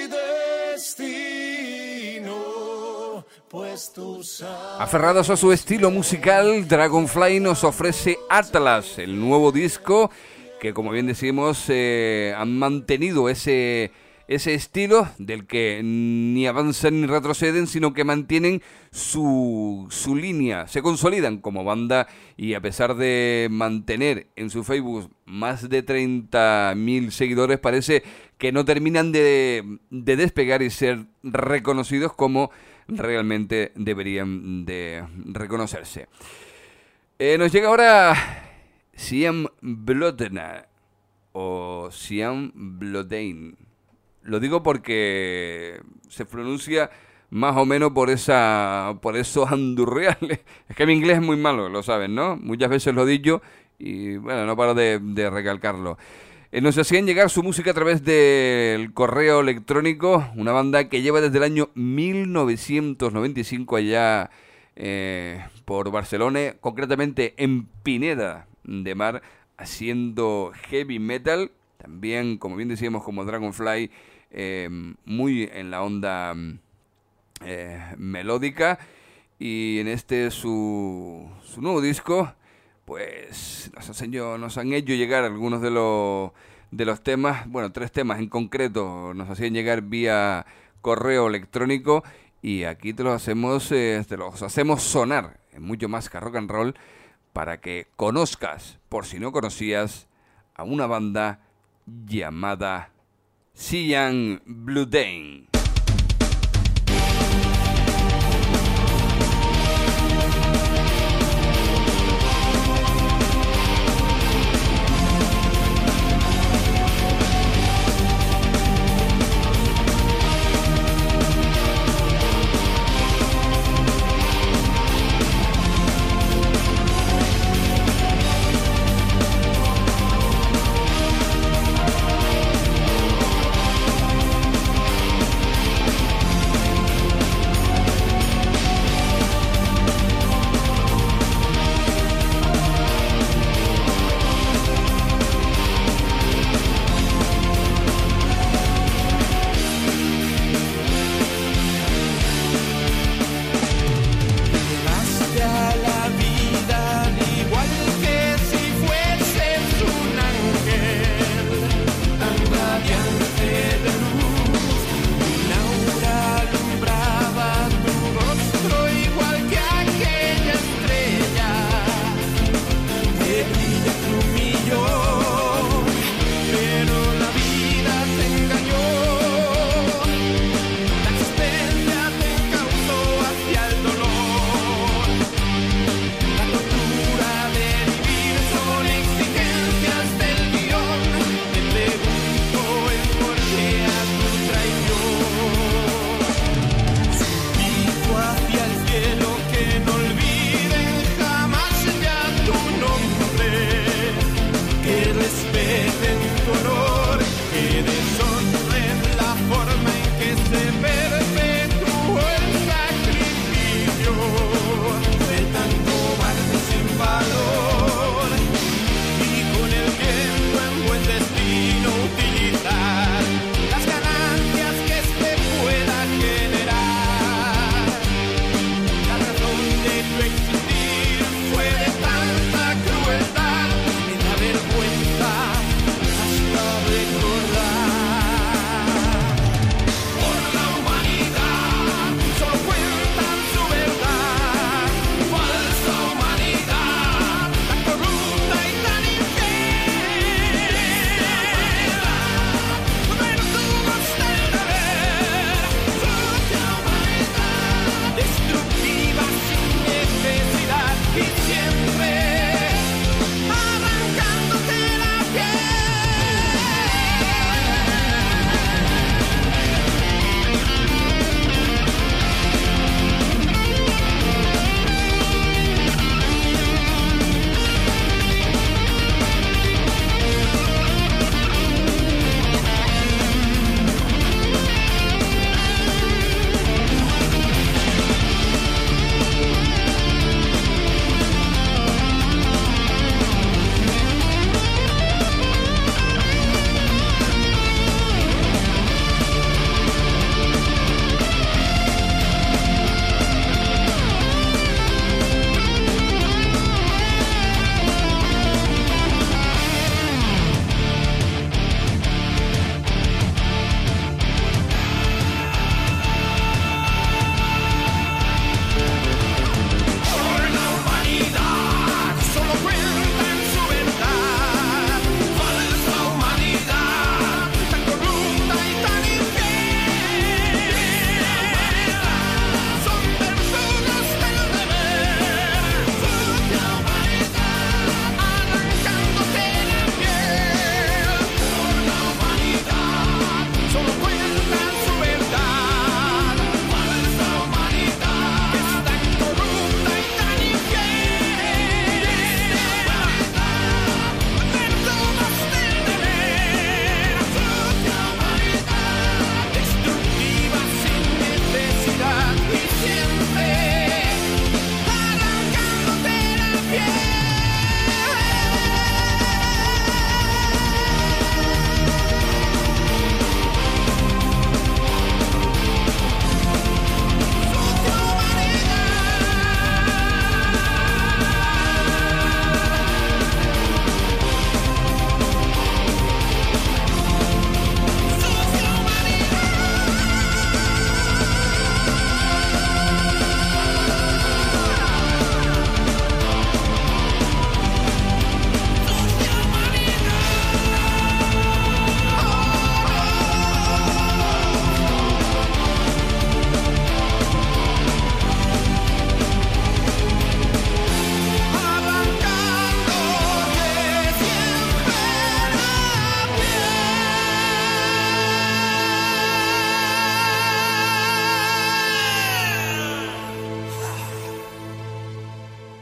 destino, pues tú sabes. Aferrados a su estilo musical, Dragonfly nos ofrece Atlas, el nuevo disco que, como bien decimos, han mantenido ese estilo del que ni avanzan ni retroceden, sino que mantienen su línea, se consolidan como banda, y a pesar de mantener en su Facebook más de 30.000 seguidores, parece que no terminan de despegar y ser reconocidos como realmente deberían de reconocerse. Nos llega ahora Siam Blodna o Siam Blodain. Lo digo porque se pronuncia más o menos por esos andurreales. Es que mi inglés es muy malo, lo saben, ¿no? Muchas veces lo digo y bueno, no paro de recalcarlo. Nos hacían llegar su música a través del correo electrónico, una banda que lleva desde el año 1995 allá por Barcelona, concretamente en Pineda de Mar, haciendo heavy metal, también, como bien decíamos, como Dragonfly, muy en la onda melódica, y en su nuevo disco, pues nos han hecho llegar algunos de los temas, bueno, 3 temas en concreto, nos hacían llegar vía correo electrónico, y aquí te los hacemos sonar en Mucho Más que Rock and Roll, para que conozcas, por si no conocías, a una banda llamada Siam Blodain.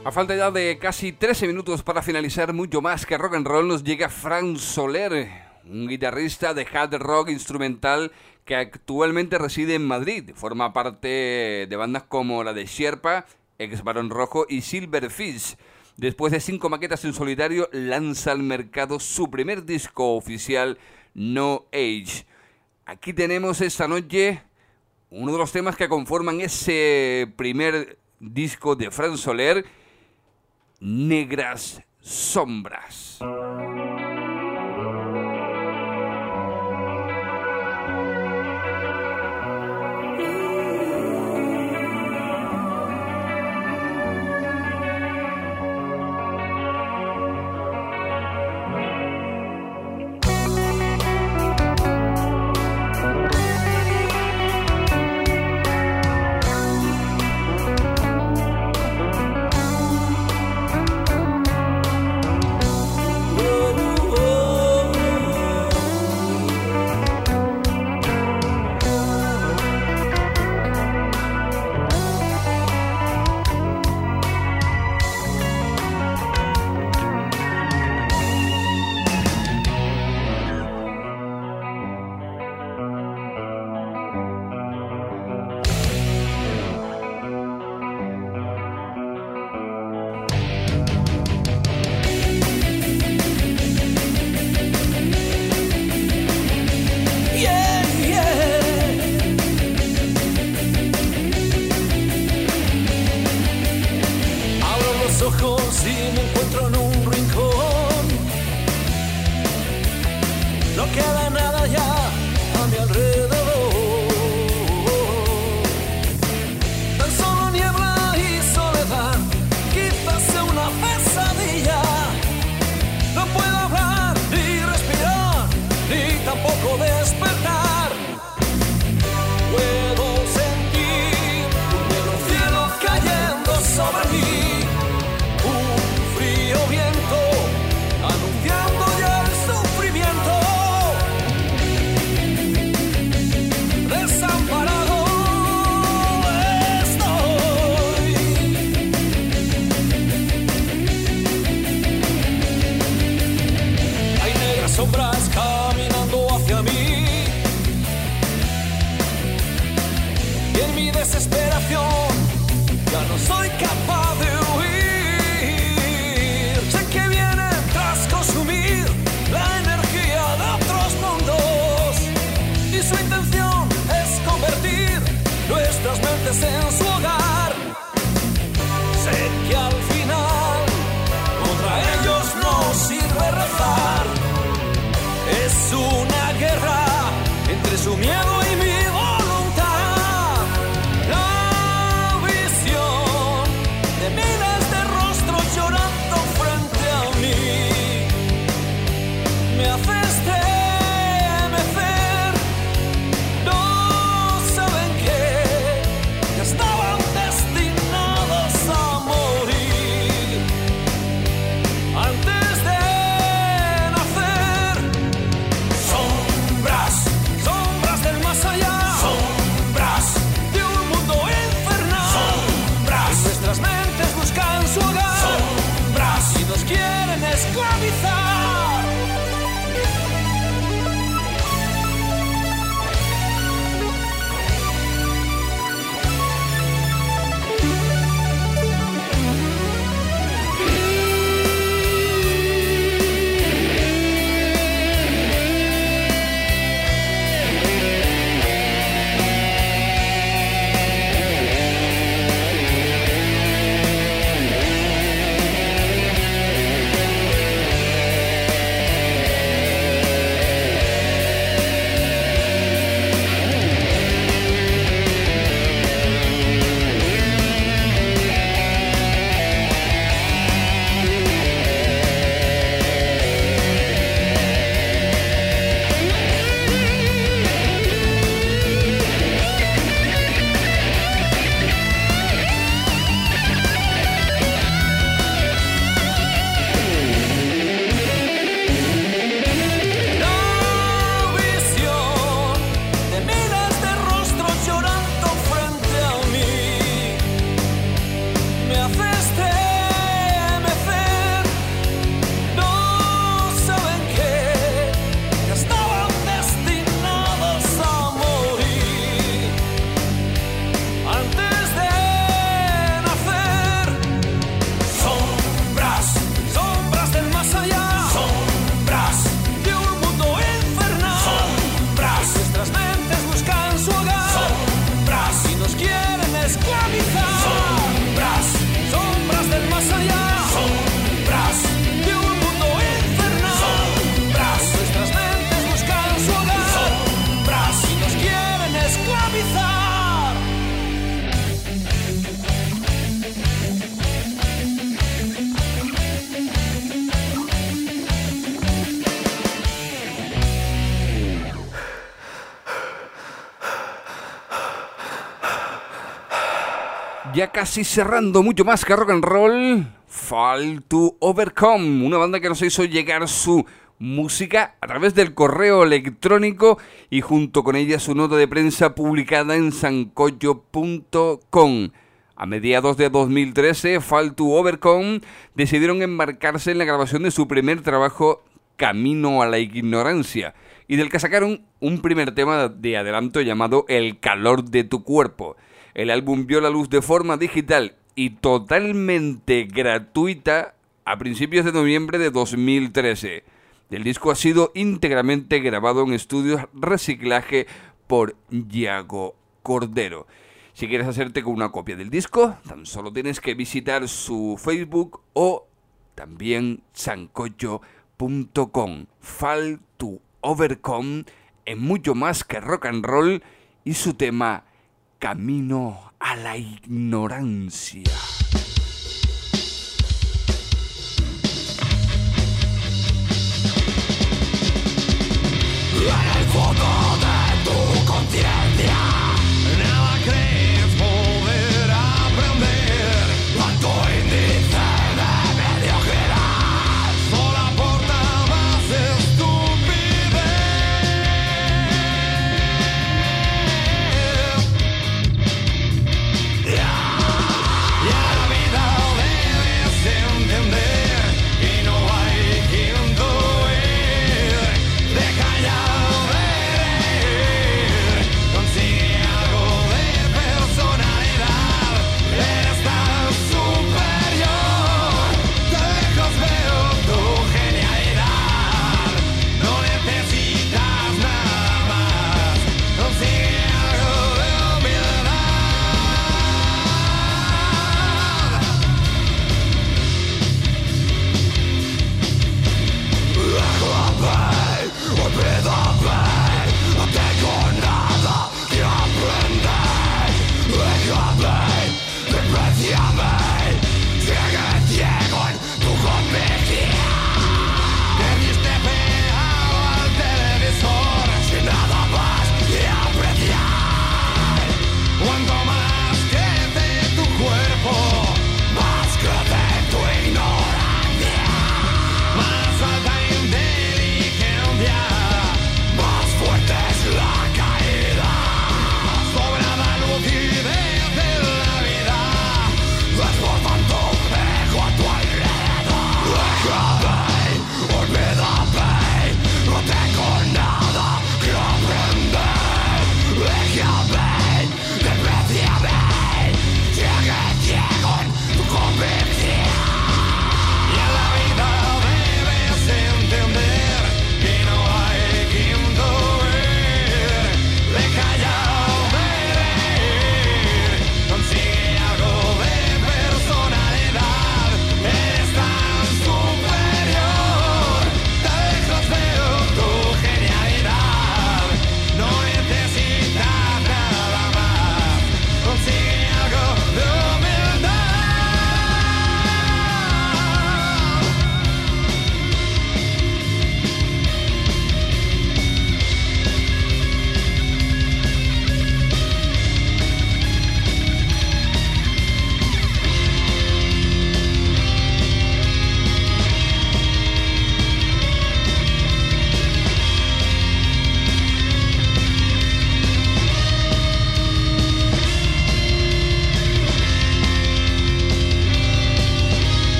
A falta ya de casi 13 minutos para finalizar Mucho Más que Rock and Roll, nos llega Fran Soler, un guitarrista de hard rock instrumental que actualmente reside en Madrid. Forma parte de bandas como la de Sherpa, Ex Barón Rojo y Silverfish. Después de 5 maquetas en solitario, lanza al mercado su primer disco oficial, No Age. Aquí tenemos esta noche uno de los temas que conforman ese primer disco de Fran Soler, Negras Sombras. En su hogar, sé que al final contra ellos no sirve rezar. Es una guerra entre su miedo y mi voluntad. La visión de miles de rostros llorando frente a mí me hace estremecer. No saben que estaban destinados a morir antes de nacer. Sombras, sombras del más allá. Sombras de un mundo infernal. Sombras, y nuestras mentes buscan su hogar. Sombras, y nos quieren esclavizar. Ya casi cerrando mucho más que rock and roll, Fall to Overcome, una banda que nos hizo llegar su música a través del correo electrónico y junto con ella su nota de prensa publicada en sancocho.com. A mediados de 2013, Fall to Overcome decidieron embarcarse en la grabación de su primer trabajo, Camino a la Ignorancia, y del que sacaron un primer tema de adelanto llamado El calor de tu cuerpo. El álbum vio la luz de forma digital y totalmente gratuita a principios de noviembre de 2013. El disco ha sido íntegramente grabado en estudios Reciclaje por Yago Cordero. Si quieres hacerte con una copia del disco, tan solo tienes que visitar su Facebook o también sancocho.com. Fall to Overcome en mucho más que rock and roll y su tema Camino a la Ignorancia. En el fondo de tu conciencia nada crees poder aprender. Alto índice de mediocridad solo aporta más estupidez.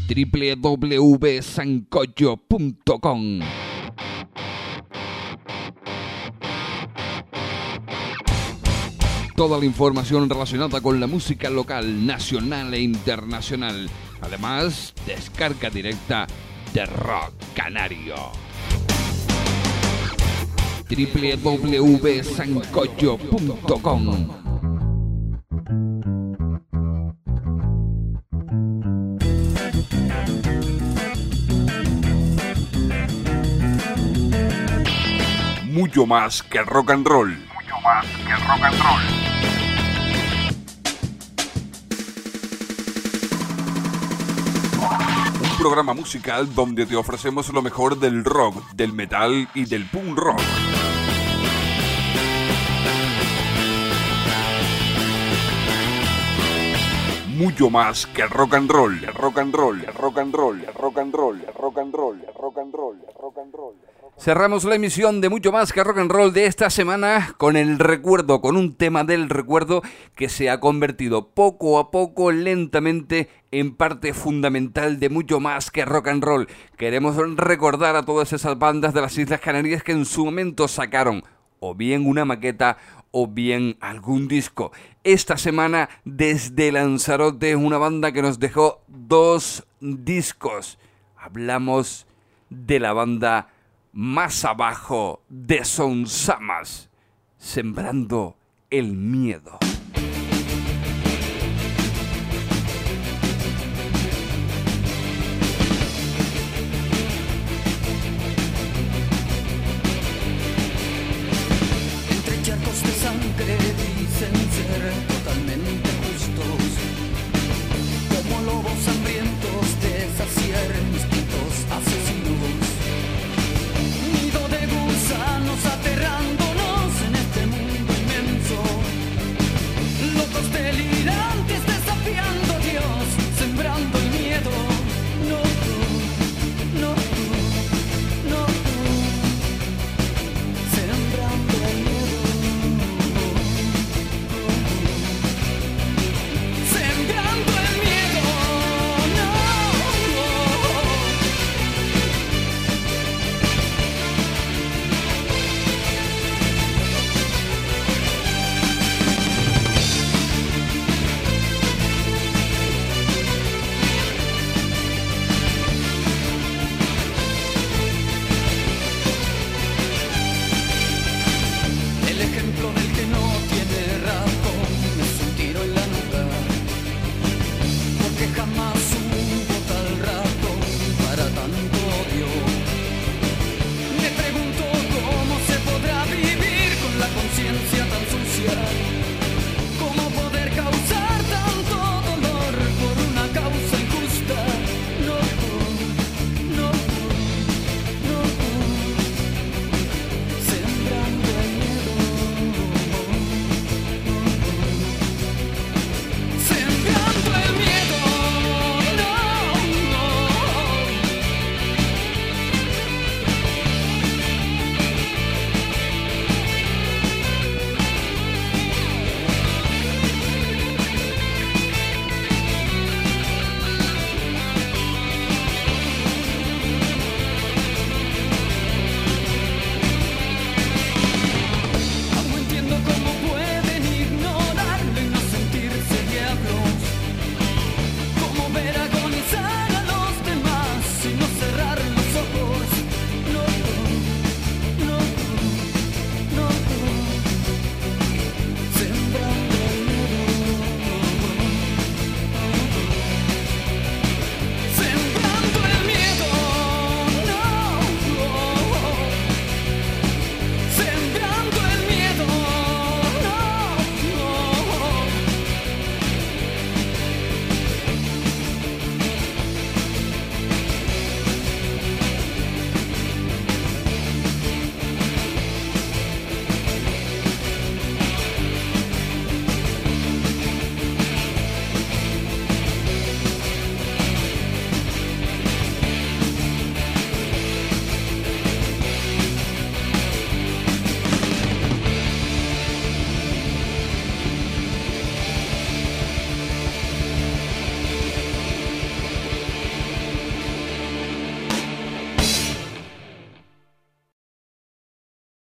www.sancocho.com. Toda la información relacionada con la música local, nacional e internacional. Además, descarga directa de Rock Canario. www.sancocho.com. Mucho más que rock and roll. Mucho más que rock and roll. Un programa musical donde te ofrecemos lo mejor del rock, del metal y del punk rock. Mucho más que rock and roll, rock and roll, rock and roll, rock and roll, rock and roll, rock and roll, rock and roll. Cerramos la emisión de Mucho Más que Rock and Roll de esta semana con el recuerdo, con un tema del recuerdo que se ha convertido poco a poco, lentamente, en parte fundamental de Mucho Más que Rock and Roll. Queremos recordar a todas esas bandas de las Islas Canarias que en su momento sacaron o bien una maqueta o bien algún disco. Esta semana, desde Lanzarote, una banda que nos dejó 2 discos. Hablamos de la banda Más Abajo de Sonsamas, Sembrando el Miedo. Entre charcos de sangre dicen ser totalmente